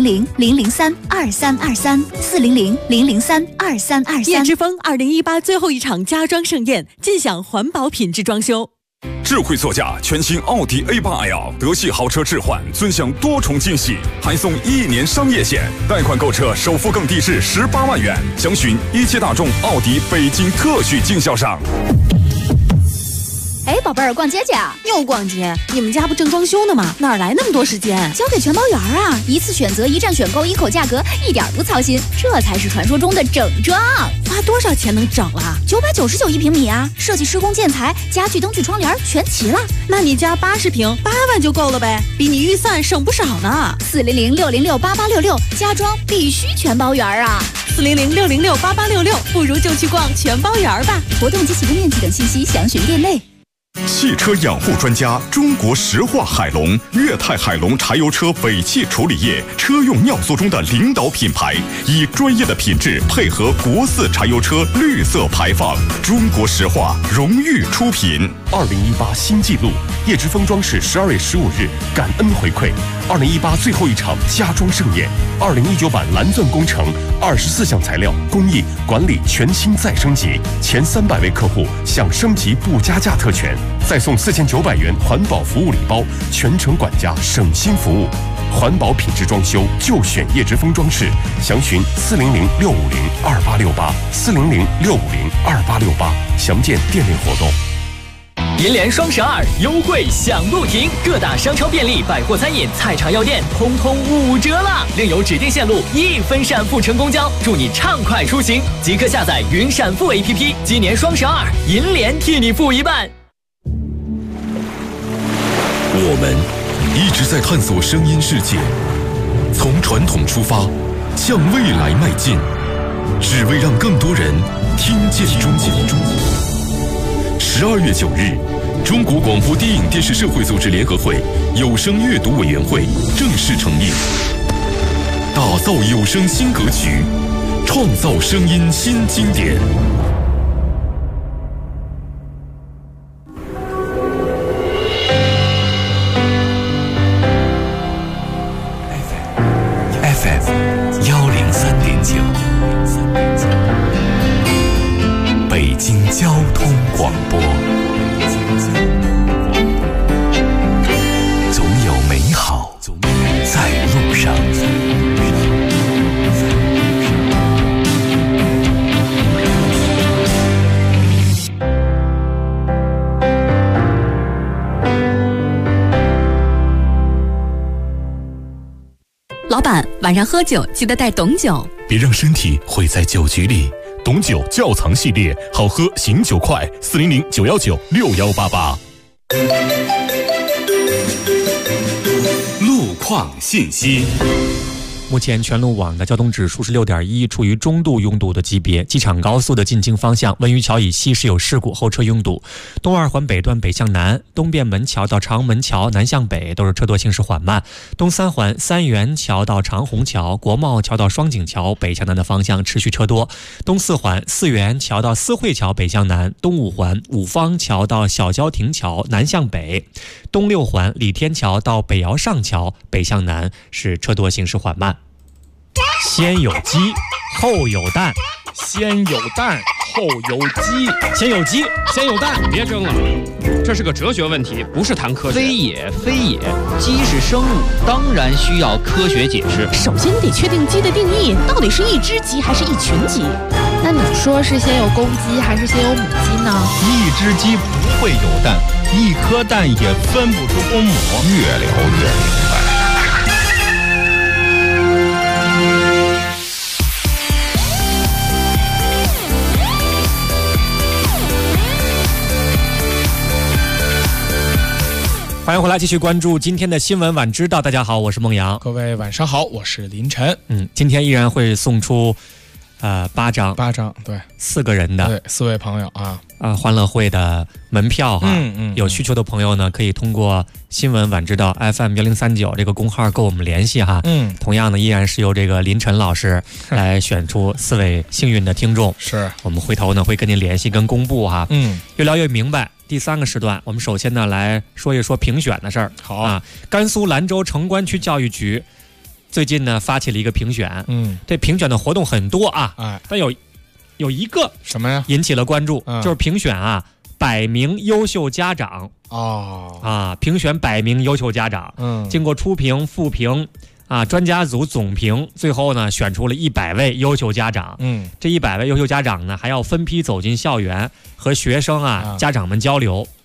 Speaker 17: 400-003-2323，400-003-2323。
Speaker 3: 叶之峰2018最后一场家装盛宴，尽享环保品质装修。
Speaker 23: 智慧座驾全新奥迪 A8L， 德系豪车置换，尊享多重惊喜，还送1年商业险，贷款购车首付更低至18万元。详询一汽大众奥迪北京特许经销商。
Speaker 17: 哎，宝贝。 宝贝儿，逛街去啊！
Speaker 3: 又逛街？你们家不正装修呢吗？哪来那么多时间？
Speaker 17: 交给全包园啊！一次选择，一站选购，一口价格，一点不操心，这才是传说中的整装。
Speaker 3: 花多少钱能整了
Speaker 17: ？999一平米啊！设计、施工、建材、家具、灯具、窗帘全齐了。
Speaker 3: 那你家80平8万就够了呗，比你预算省不少呢。
Speaker 17: 400-606-8866，家装必须全包园啊
Speaker 3: ！400-606-8866，不如就去逛全包园吧。
Speaker 17: 活动及启动面积等信息详询店内。
Speaker 23: 汽车养护专家，中国石化海龙、粤泰海龙柴油车尾气处理液车用尿素中的领导品牌，以专业的品质配合国4柴油车绿色排放。中国石化荣誉出品。
Speaker 13: 2018新纪录，叶之峰装饰12月15日感恩回馈2018最后一场家装盛宴，2019版蓝钻工程24项材料工艺管理全新再升级，前300位客户享升级不加价特权，再送4900元环保服务礼包，全程管家省心服务。环保品质装修就选叶之峰装饰，详询400-650-2868，400-650-2868，详见店内活动。
Speaker 1: 银联双12优惠享不停，各大商超、便利、百货、餐饮、菜场、药店通通5折啦！另有指定线路1分闪付成公交，祝你畅快出行！即刻下载云闪付 APP， 今年双12，银联替你付一半。
Speaker 6: 我们一直在探索声音世界，从传统出发，向未来迈进，只为让更多人听见中国。12月9日，中国广播电影电视社会组织联合会有声阅读委员会正式成立，打造有声新格局，创造声音新经典。
Speaker 2: 北京交通广播，总有美好在路上。
Speaker 3: 老板，晚上喝酒记得带董酒，
Speaker 22: 别让身体毁在酒局里。董酒窖藏系列，好喝醒酒快，400-919-6188。
Speaker 2: 路况信息。
Speaker 4: 目前全路网的交通指数是6.1，处于中度拥堵的级别。机场高速的进京方向，文榆桥以西是有事故，后车拥堵。东二环北段北向南，东便门桥到长门桥南向北都是车多行驶缓慢。东三环三元桥到长虹桥、国贸桥到双井桥北向南的方向持续车多。东四环四元桥到四惠桥北向南，东五环五方桥到小郊亭桥南向北。东六环李天桥到北窑上桥北向南是车多行驶缓慢。先有鸡后有蛋，
Speaker 9: 先有蛋后有鸡，
Speaker 4: 先有鸡先有蛋，
Speaker 7: 别争了，这是个哲学问题，不是谈科学。
Speaker 24: 非也非也，鸡是生物，当然需要科学解释。
Speaker 3: 首先得确定鸡的定义，到底是一只鸡还是一群鸡？
Speaker 25: 那你说是先有公鸡还是先有母鸡呢？
Speaker 26: 一只鸡不会有蛋，一颗蛋也分不出公母。
Speaker 14: 越聊越明白。
Speaker 4: 欢迎回来，继续关注今天的新闻晚知道。大家好，我是孟阳。
Speaker 9: 各位晚上好，我是林晨。
Speaker 4: 今天依然会送出8张，
Speaker 9: 对
Speaker 4: ，4个人的，
Speaker 9: 对，4位朋友
Speaker 4: 欢乐会的门票哈。有需求的朋友呢，可以通过新闻晚知道 FM1039这个公号跟我们联系哈。同样呢，依然是由这个林晨老师来选出4位幸运的听众。
Speaker 9: 是，
Speaker 4: 我们回头呢会跟您联系跟公布哈。越聊越明白。第3个时段，我们首先呢来说一说评选的事儿。
Speaker 9: 好啊，
Speaker 4: 甘肃兰州城关区教育局最近呢发起了一个评选。这评选的活动很多啊，但有一个
Speaker 9: 什么呀
Speaker 4: 引起了关注，就是评选100名优秀家长评选100名优秀家长。经过初评、复评专家组总评，最后呢选出了100位优秀家长。这100位优秀家长呢还要分批走进校园和学生家长们交流。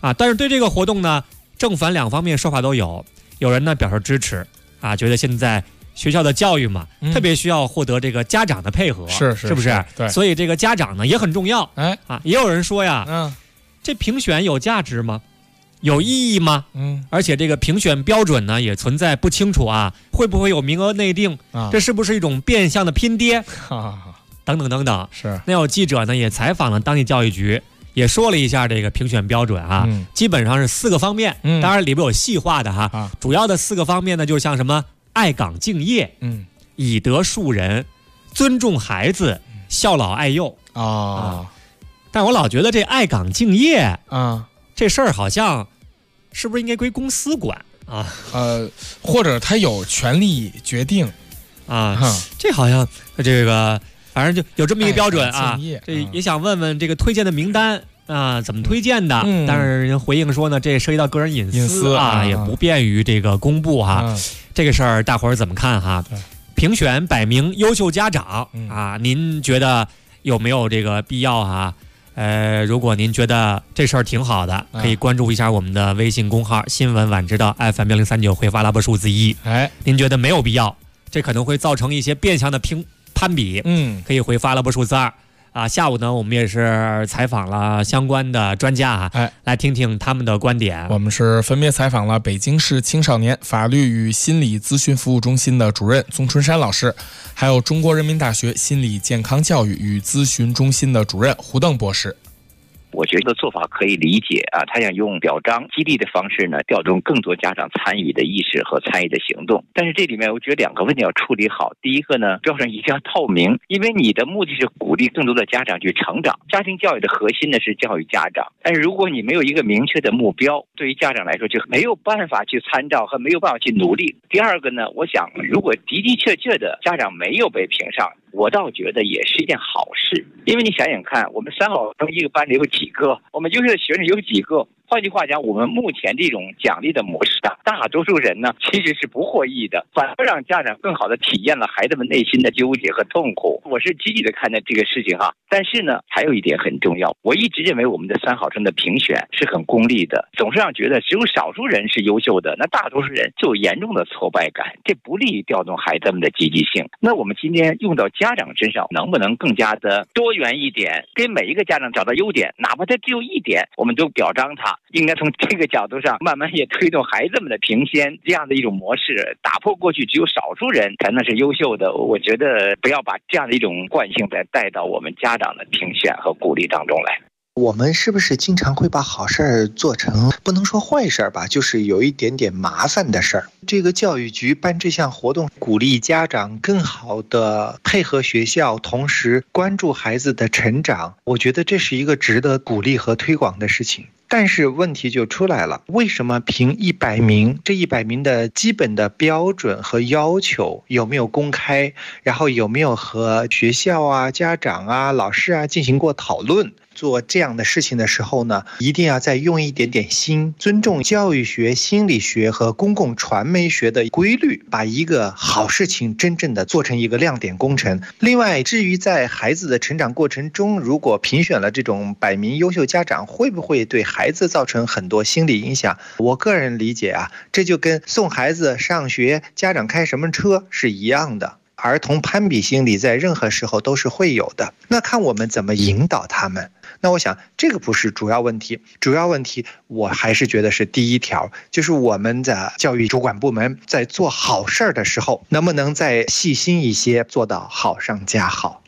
Speaker 4: 啊。但是对这个活动呢，正反两方面说法都有。有人呢表示支持啊，觉得现在学校的教育嘛，特别需要获得这个家长的配合，是不是？
Speaker 9: 对，
Speaker 4: 所以这个家长呢也很重要。
Speaker 9: 哎
Speaker 4: 啊，也有人说呀，这评选有价值吗？有意义吗？而且这个评选标准呢也存在不清楚啊，会不会有名额内定？这是不是一种变相的拼爹？等等等等。
Speaker 9: 是。
Speaker 4: 那有记者呢也采访了当地教育局，也说了一下这个评选标准啊，基本上是4个方面，当然里边有细化的哈，主要的4个方面呢，就像什么爱岗敬业，以德树人，尊重孩子，孝老爱幼但我老觉得这爱岗敬业这事儿好像是不是应该归公司管啊？
Speaker 9: 或者他有权利决定
Speaker 4: 这好像这个反正就有这么一个标准啊。这也想问问这个推荐的名单啊，怎么推荐的？但是人回应说呢，这涉及到个人隐私啊，也不便于这个公布哈。这个事儿大伙儿怎么看哈？评选100名优秀家长啊，您觉得有没有这个必要哈？如果您觉得这事儿挺好的，可以关注一下我们的微信公号新闻晚知道 FM1039，回复阿拉伯数字1。您觉得没有必要，这可能会造成一些变相的攀比，可以回复阿拉伯数字2。下午呢，我们也是采访了相关的专家来听听他们的观点。
Speaker 9: 我们是分别采访了北京市青少年法律与心理咨询服务中心的主任宗春山老师，还有中国人民大学心理健康教育与咨询中心的主任胡邓博士。
Speaker 8: 我觉得做法可以理解啊，他想用表彰激励的方式呢，调动更多家长参与的意识和参与的行动。但是这里面我觉得2个问题要处理好。第一个呢，标准一定要透明，因为你的目的是鼓励更多的家长去成长。家庭教育的核心呢是教育家长，但是如果你没有一个明确的目标，对于家长来说就没有办法去参照和没有办法去努力。第二个呢，我想如果的确的家长没有被评上，我倒觉得也是一件好事。因为你想想看，我们3好生一个班里有几个，我们优秀的学生有几个，换句话讲，我们目前这种奖励的模式大多数人呢其实是不获益的，反而让家长更好的体验了孩子们内心的纠结和痛苦。我是积极的看待这个事情哈。但是呢，还有一点很重要，我一直认为我们的3好生的评选是很功利的，总是让觉得只有少数人是优秀的，那大多数人就有严重的挫败感，这不利于调动孩子们的积极性。那我们今天用到家长身上，能不能更加的多元一点，给每一个家长找到优点，哪怕他只有1点，我们都表彰他。应该从这个角度上慢慢也推动孩子们的评先，这样的一种模式，打破过去只有少数人才能是优秀的。我觉得不要把这样的一种惯性再带到我们家长的评选和鼓励当中来。
Speaker 11: 我们是不是经常会把好事儿做成不能说坏事儿吧，就是有一点点麻烦的事儿？这个教育局办这项活动，鼓励家长更好的配合学校，同时关注孩子的成长，我觉得这是一个值得鼓励和推广的事情。但是问题就出来了，为什么评100名？这100名的基本的标准和要求有没有公开？然后有没有和学校啊、家长啊、老师啊进行过讨论？做这样的事情的时候呢，一定要再用一点点心，尊重教育学、心理学和公共传媒学的规律，把一个好事情真正的做成一个亮点工程。另外，至于在孩子的成长过程中，如果评选了这种100名优秀家长，会不会对孩子造成很多心理影响？我个人理解啊，这就跟送孩子上学，家长开什么车是一样的。儿童攀比心理在任何时候都是会有的，那看我们怎么引导他们。那我想这个不是主要问题，主要问题我还是觉得是第一条，就是我们的教育主管部门在做好事儿的时候，能不能再细心一些，做到好上加好。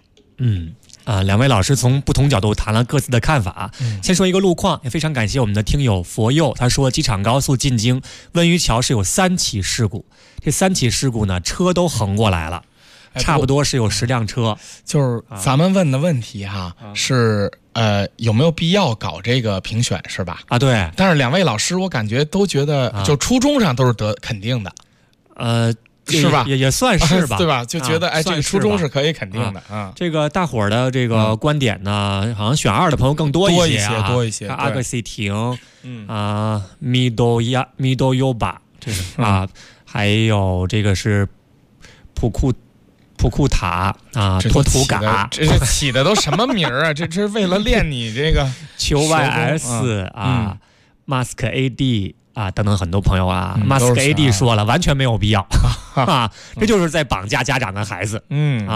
Speaker 4: 2位老师从不同角度谈了各自的看法。先说一个路况，也非常感谢我们的听友佛佑，他说机场高速进京温榆桥是有3起事故，这3起事故呢车都横过来了，差不多是有10辆车。
Speaker 9: 就是咱们问的问题哈，是有没有必要搞这个评选是吧？
Speaker 4: 对。
Speaker 9: 但是2位老师我感觉都觉得就初中上都是得肯定的，是吧？
Speaker 4: 也算是吧，
Speaker 9: 对吧？就觉得这个初中是可以肯定的
Speaker 4: 这个大伙儿的这个观点呢，好像选2的朋友更多一些，
Speaker 9: 多一些。
Speaker 4: 阿克西廷米多尤巴这个还有这个是普库塔托图嘎，
Speaker 9: 这起的都什么名儿啊？这是为了练你这个
Speaker 4: 求 YS Mask AD 啊等等很多朋友啊，Mask AD 说了，完全没有必要啊，这就是在绑架家长跟孩子。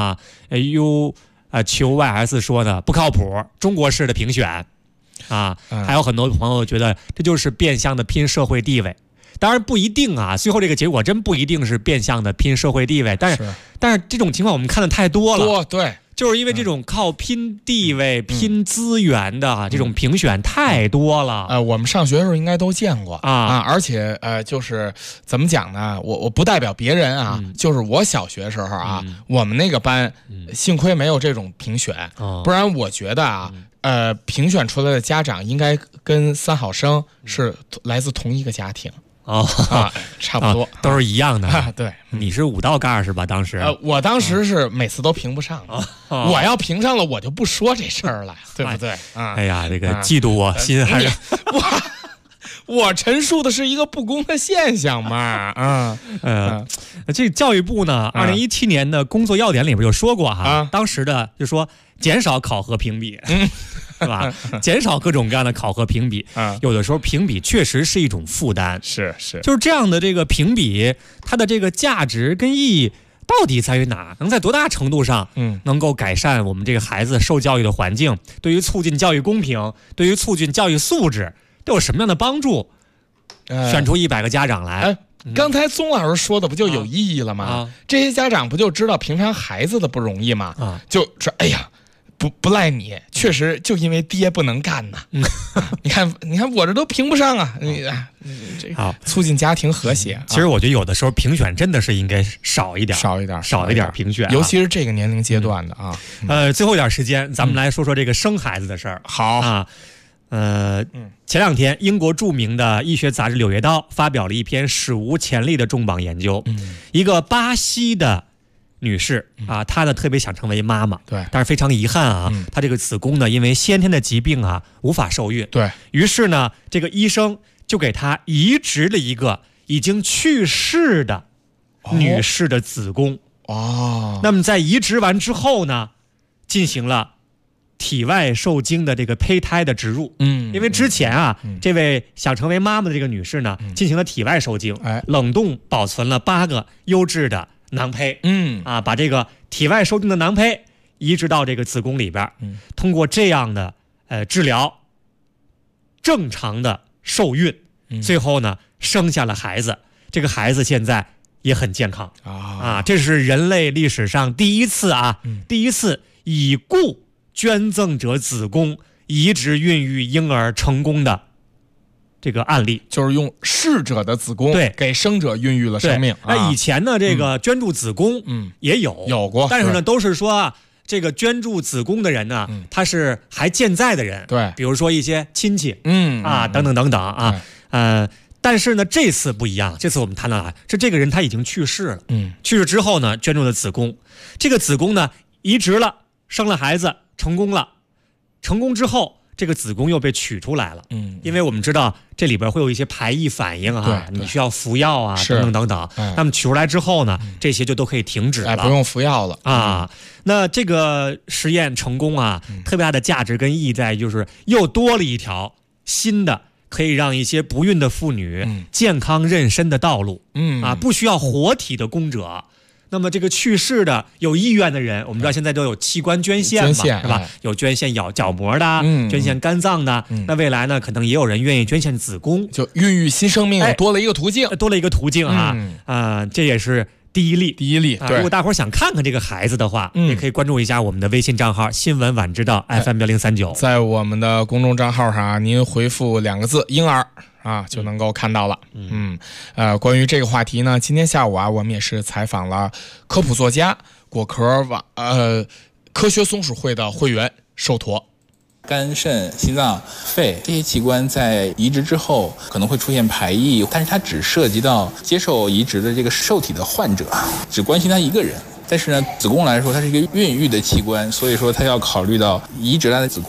Speaker 4: 邱 YS 说呢，不靠谱，中国式的评选啊，还有很多朋友觉得这就是变相的拼社会地位。当然不一定啊，最后这个结果真不一定是变相的拼社会地位，但是这种情况我们看的太多了。
Speaker 9: 对，
Speaker 4: 就是因为这种靠拼地位、拼资源的这种评选太多了。
Speaker 9: 我们上学的时候应该都见过啊，而且就是怎么讲呢？我不代表别人啊，就是我小学时候啊，我们那个班幸亏没有这种评选，不然我觉得啊。评选出来的家长应该跟3好生是来自同一个家庭。差不多，
Speaker 4: 都是一样的。
Speaker 9: 对，
Speaker 4: 你是5道杠是吧？当时
Speaker 9: 我当时是每次都评不上，我要评上了我就不说这事儿了，对不对？
Speaker 4: 哎呀，这个嫉妒我心还是
Speaker 9: 我陈述的是一个不公的现象嘛。
Speaker 4: 这个教育部呢，2017年的工作要点里边就说过哈，当时的就说减少考核评比。是吧？减少各种各样的考核评比，有的时候评比确实是一种负担，
Speaker 9: 是，
Speaker 4: 就是这样的这个评比，它的这个价值跟意义到底在于哪？能在多大程度上，能够改善我们这个孩子受教育的环境？对于促进教育公平，对于促进教育素质，都有什么样的帮助？选出100个家长来。
Speaker 9: 刚才宗老师说的不就有意义了吗？这些家长不就知道平常孩子的不容易吗？就说哎呀。不赖你，确实就因为爹不能干呢。你看我这都评不上啊！这
Speaker 4: 好
Speaker 9: 促进家庭和谐。
Speaker 4: 其实我觉得有的时候评选真的是应该少一点评选，
Speaker 9: 尤其是这个年龄阶段的啊。
Speaker 4: 最后一点时间，咱们来说说这个生孩子的事儿。
Speaker 9: 好
Speaker 4: 啊，前2天，英国著名的医学杂志《柳叶刀》发表了一篇史无前例的重磅研究，一个巴西的女士啊，她呢特别想成为妈妈，
Speaker 9: 对，
Speaker 4: 但是非常遗憾啊，她这个子宫呢因为先天的疾病啊无法受孕，
Speaker 9: 对
Speaker 4: 于是呢，这个医生就给她移植了一个已经去世的女士的子宫。那么在移植完之后呢，进行了体外受精的这个胚胎的植入。因为之前啊，这位想成为妈妈的这个女士呢，进行了体外受精，冷冻保存了8个优质的囊胚，把这个体外受精的囊胚移植到这个子宫里边，通过这样的治疗，正常的受孕，最后呢生下了孩子。这个孩子现在也很健康这是人类历史上第一次已故捐赠者子宫移植孕育婴儿成功的这个案例，
Speaker 9: 就是用逝者的子宫给生者孕育了生命。
Speaker 4: 以前呢，这个捐助子宫也有
Speaker 9: 过，
Speaker 4: 但是呢，都是说这个捐助子宫的人呢，他是还健在的人，
Speaker 9: 对，
Speaker 4: 比如说一些亲戚，等等啊，但是呢，这次不一样，这次我们谈到了是这个人他已经去世了，去世之后呢，捐助的子宫，这个子宫呢移植了，生了孩子，成功了，成功之后。这个子宫又被取出来了，因为我们知道这里边会有一些排异反应你需要服药啊，等等。那么取出来之后呢，这些就都可以停止了，
Speaker 9: 不用服药了
Speaker 4: 那这个实验成功特别大的价值跟意义在于就是又多了一条新的可以让一些不孕的妇女健康妊娠的道路，不需要活体的宫者。那么这个去世的有意愿的人，我们知道现在都有器官捐献嘛，是吧？有捐献角膜的，捐献肝脏的。那未来呢，可能也有人愿意捐献子宫，
Speaker 9: 就孕育新生命，多了一个途径，
Speaker 4: 这也是第一例。
Speaker 9: 对，
Speaker 4: 如果大伙想看看这个孩子的话，也可以关注一下我们的微信账号新闻晚知道 FM1039，
Speaker 9: 在我们的公众账号上，您回复2个字婴儿。就能够看到了。关于这个话题呢，今天下午我们也是采访了科普作家果壳科学松鼠会的会员寿驼。
Speaker 12: 肝、肾、心脏、肺这些器官在移植之后可能会出现排异，但是它只涉及到接受移植的这个受体的患者，只关心他一个人。但是呢，子宫来说，它是一个孕育的器官，所以说它要考虑到移植来的子宫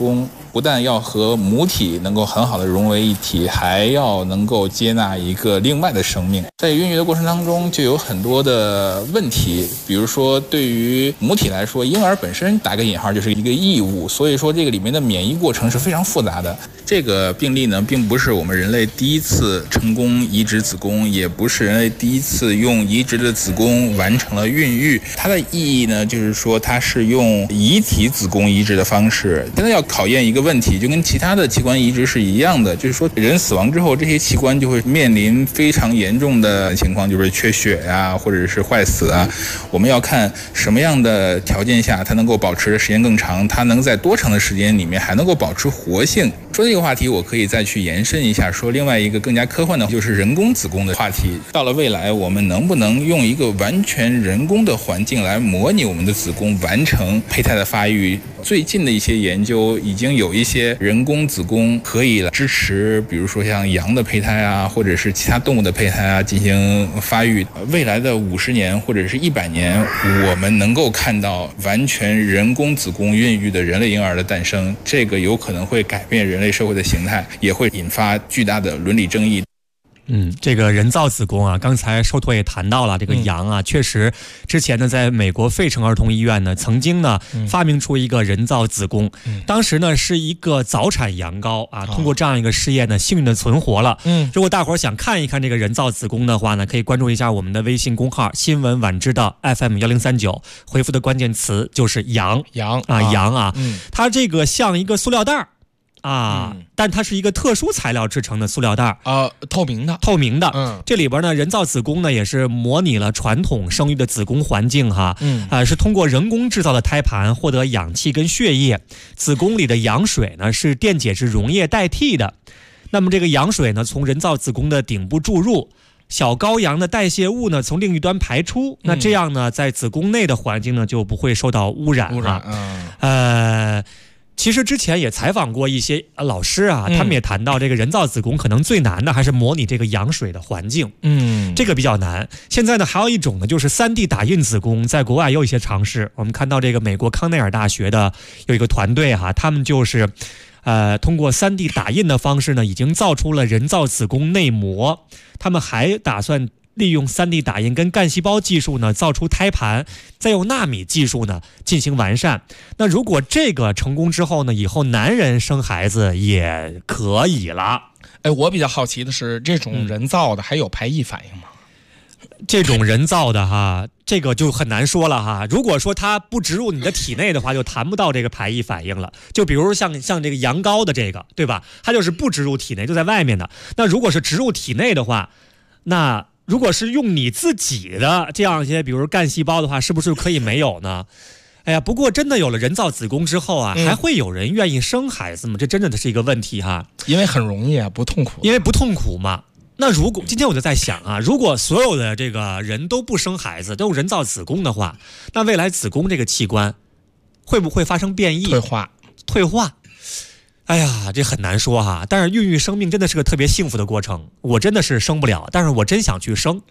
Speaker 12: 不但要和母体能够很好的融为一体，还要能够接纳一个另外的生命。在孕育的过程当中就有很多的问题，比如说对于母体来说，婴儿本身打个引号就是一个异物，所以说这个里面的免疫过程是非常复杂的。这个病例呢，并不是我们人类第一次成功移植子宫，也不是人类第一次用移植的子宫完成了孕育。它的意义呢，就是说它是用遗体子宫移植的方式。现在要考验一个问题，就跟其他的器官移植是一样的，就是说人死亡之后，这些器官就会面临非常严重的情况，就是缺血呀，或者是坏死啊。我们要看什么样的条件下它能够保持的时间更长，它能在多长的时间里面还能够保持活性。说这个话题我可以再去延伸一下，说另外一个更加科幻的就是人工子宫的话题。到了未来，我们能不能用一个完全人工的环境来模拟我们的子宫完成胚胎的发育？最近的一些研究已经有一些人工子宫可以支持，比如说像羊的胚胎啊，或者是其他动物的胚胎啊进行发育。未来的50年或者是100年，我们能够看到完全人工子宫孕育的人类婴儿的诞生，这个有可能会改变人类社会的形态，也会引发巨大的伦理争议。
Speaker 4: 这个人造子宫啊，刚才寿托也谈到了，这个羊啊，确实之前呢，在美国费城儿童医院呢，曾经呢发明出一个人造子宫，当时呢是一个早产羊羔啊，通过这样一个试验呢，幸运的存活了。如果大伙儿想看一看这个人造子宫的话呢，可以关注一下我们的微信公号新闻晚知道 FM1039，回复的关键词就是羊啊，它这个像一个塑料袋但它是一个特殊材料制成的塑料袋
Speaker 9: 透明的。
Speaker 4: 这里边呢，人造子宫呢也是模拟了传统生育的子宫环境是通过人工制造的胎盘获得氧气跟血液，子宫里的羊水呢是电解质溶液代替的。那么这个羊水呢，从人造子宫的顶部注入，小羔羊的代谢物呢从另一端排出，那这样呢，在子宫内的环境呢就不会受到污染。其实之前也采访过一些老师啊，他们也谈到这个人造子宫可能最难的还是模拟这个羊水的环境，这个比较难。现在呢，还有一种呢，就是 3D 打印子宫，在国外也有一些尝试。我们看到这个美国康奈尔大学的有一个团队他们就是通过 3D 打印的方式呢，已经造出了人造子宫内膜。他们还打算利用 3D 打印跟干细胞技术呢，造出胎盘，再用纳米技术呢进行完善。那如果这个成功之后呢，以后男人生孩子也可以了。
Speaker 9: 我比较好奇的是，这种人造的还有排异反应吗？
Speaker 4: 这种人造的这个就很难说了如果说它不植入你的体内的话，就谈不到这个排异反应了。就比如像这个羊羔的这个，对吧？它就是不植入体内，就在外面的。那如果是植入体内的话，那如果是用你自己的这样一些，比如干细胞的话，是不是可以没有呢？不过真的有了人造子宫之后还会有人愿意生孩子吗？这真的是一个问题
Speaker 9: 因为很容易不痛苦。
Speaker 4: 因为不痛苦嘛。那如果今天我就在想如果所有的这个人都不生孩子，都用人造子宫的话，那未来子宫这个器官会不会发生变异？退化。这很难说但是孕育生命真的是个特别幸福的过程。我真的是生不了，但是我真想去生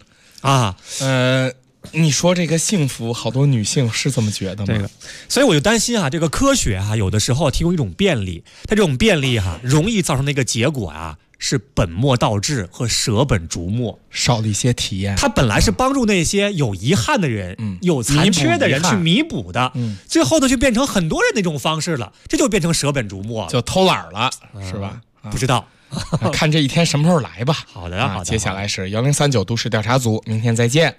Speaker 9: 你说这个幸福，好多女性是这么觉得吗？
Speaker 4: 所以我就担心这个科学有的时候提供一种便利，它这种便利容易造成的一个结果是本末倒置和舍本逐末，
Speaker 9: 少了一些体验。
Speaker 4: 它本来是帮助那些有遗憾的人、有残缺的人去弥补的，最后呢就变成很多人那种方式了，这就变成舍本逐末了，
Speaker 9: 就偷懒了，是吧？
Speaker 4: 不知道，
Speaker 9: 看这一天什么时候来吧。
Speaker 4: 好的，
Speaker 9: 接下来是1039都市调查组，明天再见。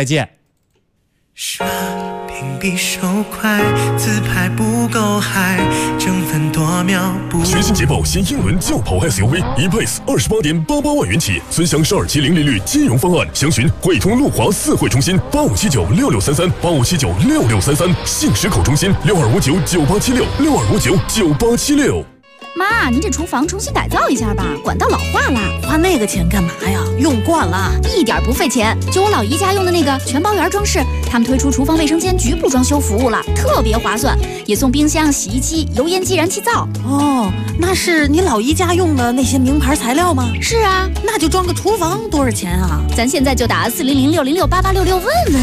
Speaker 5: 刷屏比手快，自拍不够嗨，争分夺秒不。
Speaker 13: 全新捷豹新英伦轿跑 SUV E-Pace 28.88万元起，尊享12期0利率金融方案，详询汇通路华4汇中心8579663385796633，信实口中心6259987662599876。
Speaker 17: 妈，您这厨房重新改造一下吧，管道老化了。
Speaker 3: 花那个钱干嘛呀？用惯了，
Speaker 17: 一点不费钱。就我老姨家用的那个全包圆装饰，他们推出厨房卫生间局部装修服务了，特别划算，也送冰箱、洗衣机、油烟机、燃气灶。
Speaker 3: 那是你老姨家用的那些名牌材料吗？
Speaker 17: 是啊，
Speaker 3: 那就装个厨房多少钱啊？
Speaker 17: 咱现在就打40060688666问问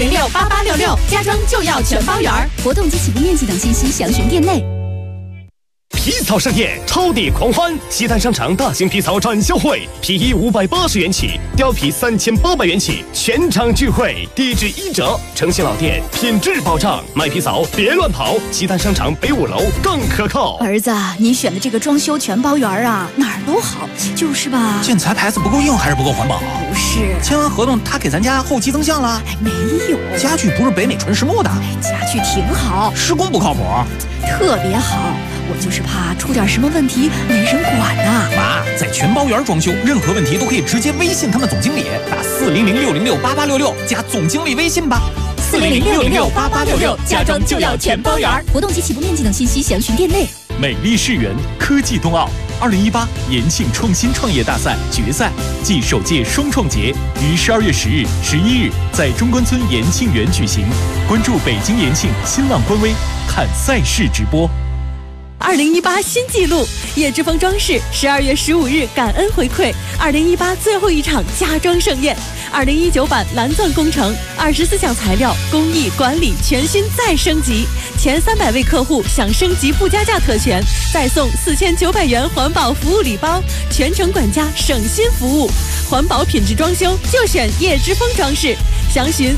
Speaker 3: 40060688666，家装就要全包圆。
Speaker 17: 活动及起步面积等信息详询店内。
Speaker 15: 皮草盛宴，超跌狂欢！西单商场大型皮草展销会，皮衣580元起，貂皮3800元起，全场聚会，低至1折，诚信老店，品质保障。买皮草别乱跑，西单商场北5楼更可靠。
Speaker 17: 儿子，你选的这个装修全包园啊，哪儿都好，就是吧？
Speaker 16: 建材牌子不够硬，还是不够环保？
Speaker 17: 不是，
Speaker 16: 签完合同他给咱家后期增项了？
Speaker 17: 没有，
Speaker 16: 家具不是北美纯实木的。
Speaker 17: 家具挺好，
Speaker 16: 施工不靠谱，
Speaker 17: 特别好。我就是怕出点什么问题没人管呐。
Speaker 16: 妈，在全包园装修，任何问题都可以直接微信他们总经理，打400-606-8866加总经理微信吧。
Speaker 17: 400-606-8866，家装就要全包园。活动及起步面积等信息详询店内。
Speaker 22: 美丽世园科技冬奥2018延庆创新创业大赛决赛暨首届双创节于12月10日、11日在中关村延庆园举行。关注北京延庆新浪官微，看赛事直播。
Speaker 3: 2018新纪录，叶之峰装饰12月15日感恩回馈2018最后一场家装盛宴，2019版蓝钻工程24项材料工艺管理全新再升级，前300位客户享升级不加价特权，再送4900元环保服务礼包，全程管家省心服务，环保品质装修就选叶之峰装饰，详询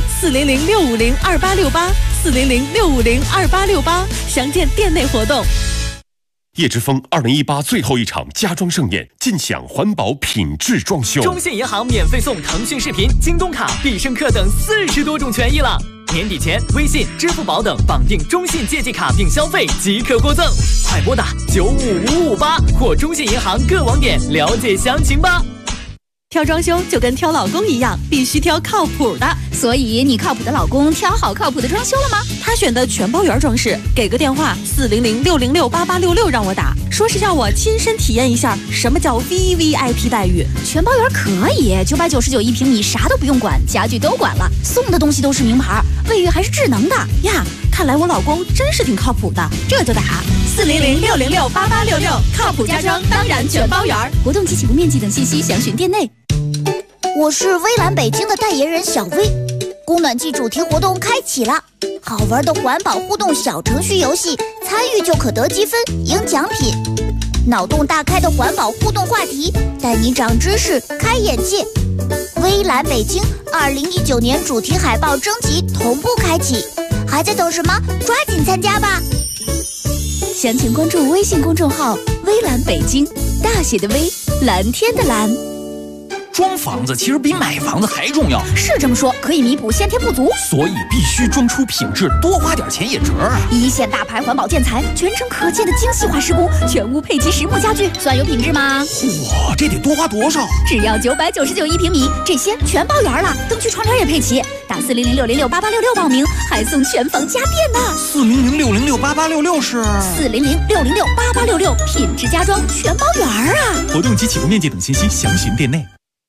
Speaker 3: 400-650-2868，400-650-2868，详见店内活动。
Speaker 13: 叶之峰2018最后一场家装盛宴，尽享环保品质装修。
Speaker 1: 中信银行免费送腾讯视频、京东卡、必胜客等40多种权益了。年底前，微信、支付宝等绑定中信借记卡并消费即可获赠，快拨打95558或中信银行各网点了解详情吧。
Speaker 3: 挑装修就跟挑老公一样，必须挑靠谱的。
Speaker 17: 所以你靠谱的老公挑好靠谱的装修了吗？
Speaker 3: 他选的全包园装饰，给个电话400-606-8866让我打，说是要我亲身体验一下什么叫 VVIP 待遇。
Speaker 17: 全包园可以999一平米，啥都不用管，家具都管了，送的东西都是名牌，卫浴还是智能的
Speaker 3: 呀。看来我老公真是挺靠谱的，这就打400-606-8866，靠谱家装当然全包园。
Speaker 17: 活动及起步面积等信息详询店内。我是微蓝北京的代言人小薇，供暖季主题活动开启了，好玩的环保互动小程序游戏，参与就可得积分赢奖品，脑洞大开的环保互动话题，带你长知识开眼界。微蓝北京2019年主题海报征集同步开启，还在等什么？抓紧参加吧！详情关注微信公众号微蓝北京，大写的微，蓝天的蓝。
Speaker 16: 装房子其实比买房子还重要，
Speaker 17: 是这么说，可以弥补先天不足，
Speaker 16: 所以必须装出品质，多花点钱也值啊！
Speaker 17: 一线大牌环保建材，全程可见的精细化施工，全屋配齐实木家具，算有品质吗？
Speaker 16: 哇，这得多花多少？
Speaker 17: 只要999一平米，这些全包圆了，灯区窗帘也配齐，打400-606-8866报名，还送全房家电呢。
Speaker 16: 400-606-8866是
Speaker 17: 400-606-8866，品质家装全包圆啊！
Speaker 22: 活动及起步面积等信息详询店内。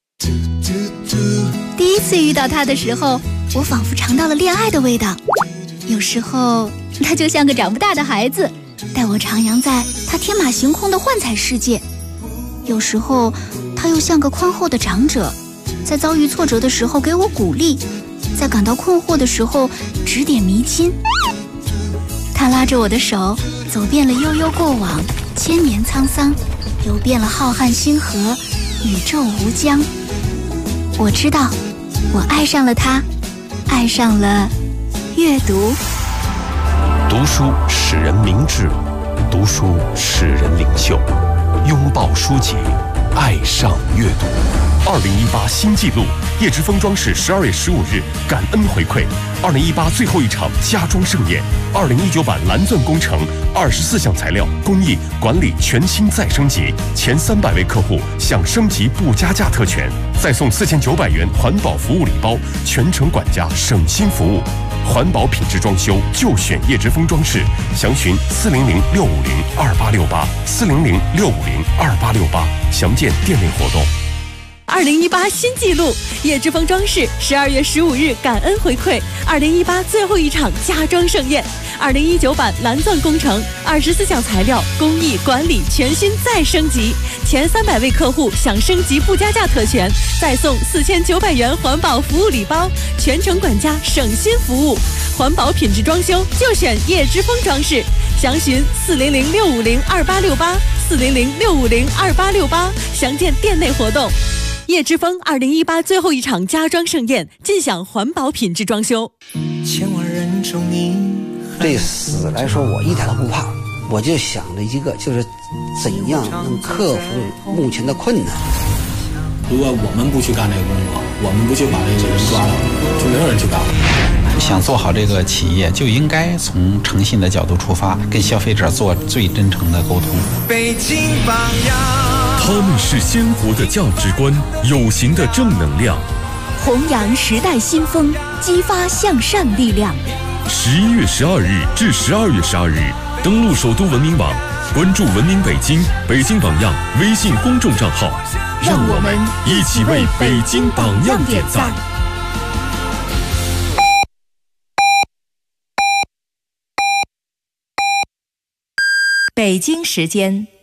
Speaker 17: 第一次遇到他的时候，我仿佛尝到了恋爱的味道。有时候他就像个长不大的孩子，带我徜徉在他天马行空的幻彩世界；有时候他又像个宽厚的长者，在遭遇挫折的时候给我鼓励，在感到困惑的时候指点迷津。他拉着我的手，走遍了悠悠过往，千年沧桑，游遍了浩瀚星河，宇宙无疆。我知道，我爱上了他，爱上了阅读。
Speaker 13: 读书使人明智，读书使人领袖。拥抱书籍，爱上阅读。2018新纪录，叶之峰装饰12月15日感恩回馈2018最后一场家装盛宴，2019版蓝钻工程24项材料工艺管理全新再升级，前300位客户享升级不加价特权，再送4900元环保服务礼包，全程管家省心服务。环保品质装修就选叶之峰装饰，详询400-650-2868，400-650-2868，详见店内活动。
Speaker 3: 2018新纪录，叶之峰装饰12月15日感恩回馈2018最后一场家装盛宴，2019版蓝钻工程24项材料工艺管理全新再升级，前300位客户享升级不加价特权，再送4900元环保服务礼包，全程管家省心服务。 环保品质装修就选叶之峰装饰，详询400-650-2868，400-650-2868，详见店内活动。叶之峰2018最后一场家装盛宴，尽享环保品质装修。
Speaker 5: 千万人中你
Speaker 10: 对死来说，我一点都不怕，我就想着一个，就是怎样能克服目前的困难。
Speaker 18: 如果我们不去干这个工作，我们不去把这个人抓到，就没有人去干了。
Speaker 19: 想做好这个企业，就应该从诚信的角度出发，跟消费者做最真诚的沟通。
Speaker 5: 北京榜样，
Speaker 6: 他们是鲜活的价值观，有形的正能量，
Speaker 17: 弘扬时代新风，激发向善力量。
Speaker 6: 11月12日至12月12日，登录首都文明网，关注文明北京、北京榜样微信公众账号，
Speaker 17: 让我们
Speaker 6: 一起为北京榜样点赞。
Speaker 20: 北京时间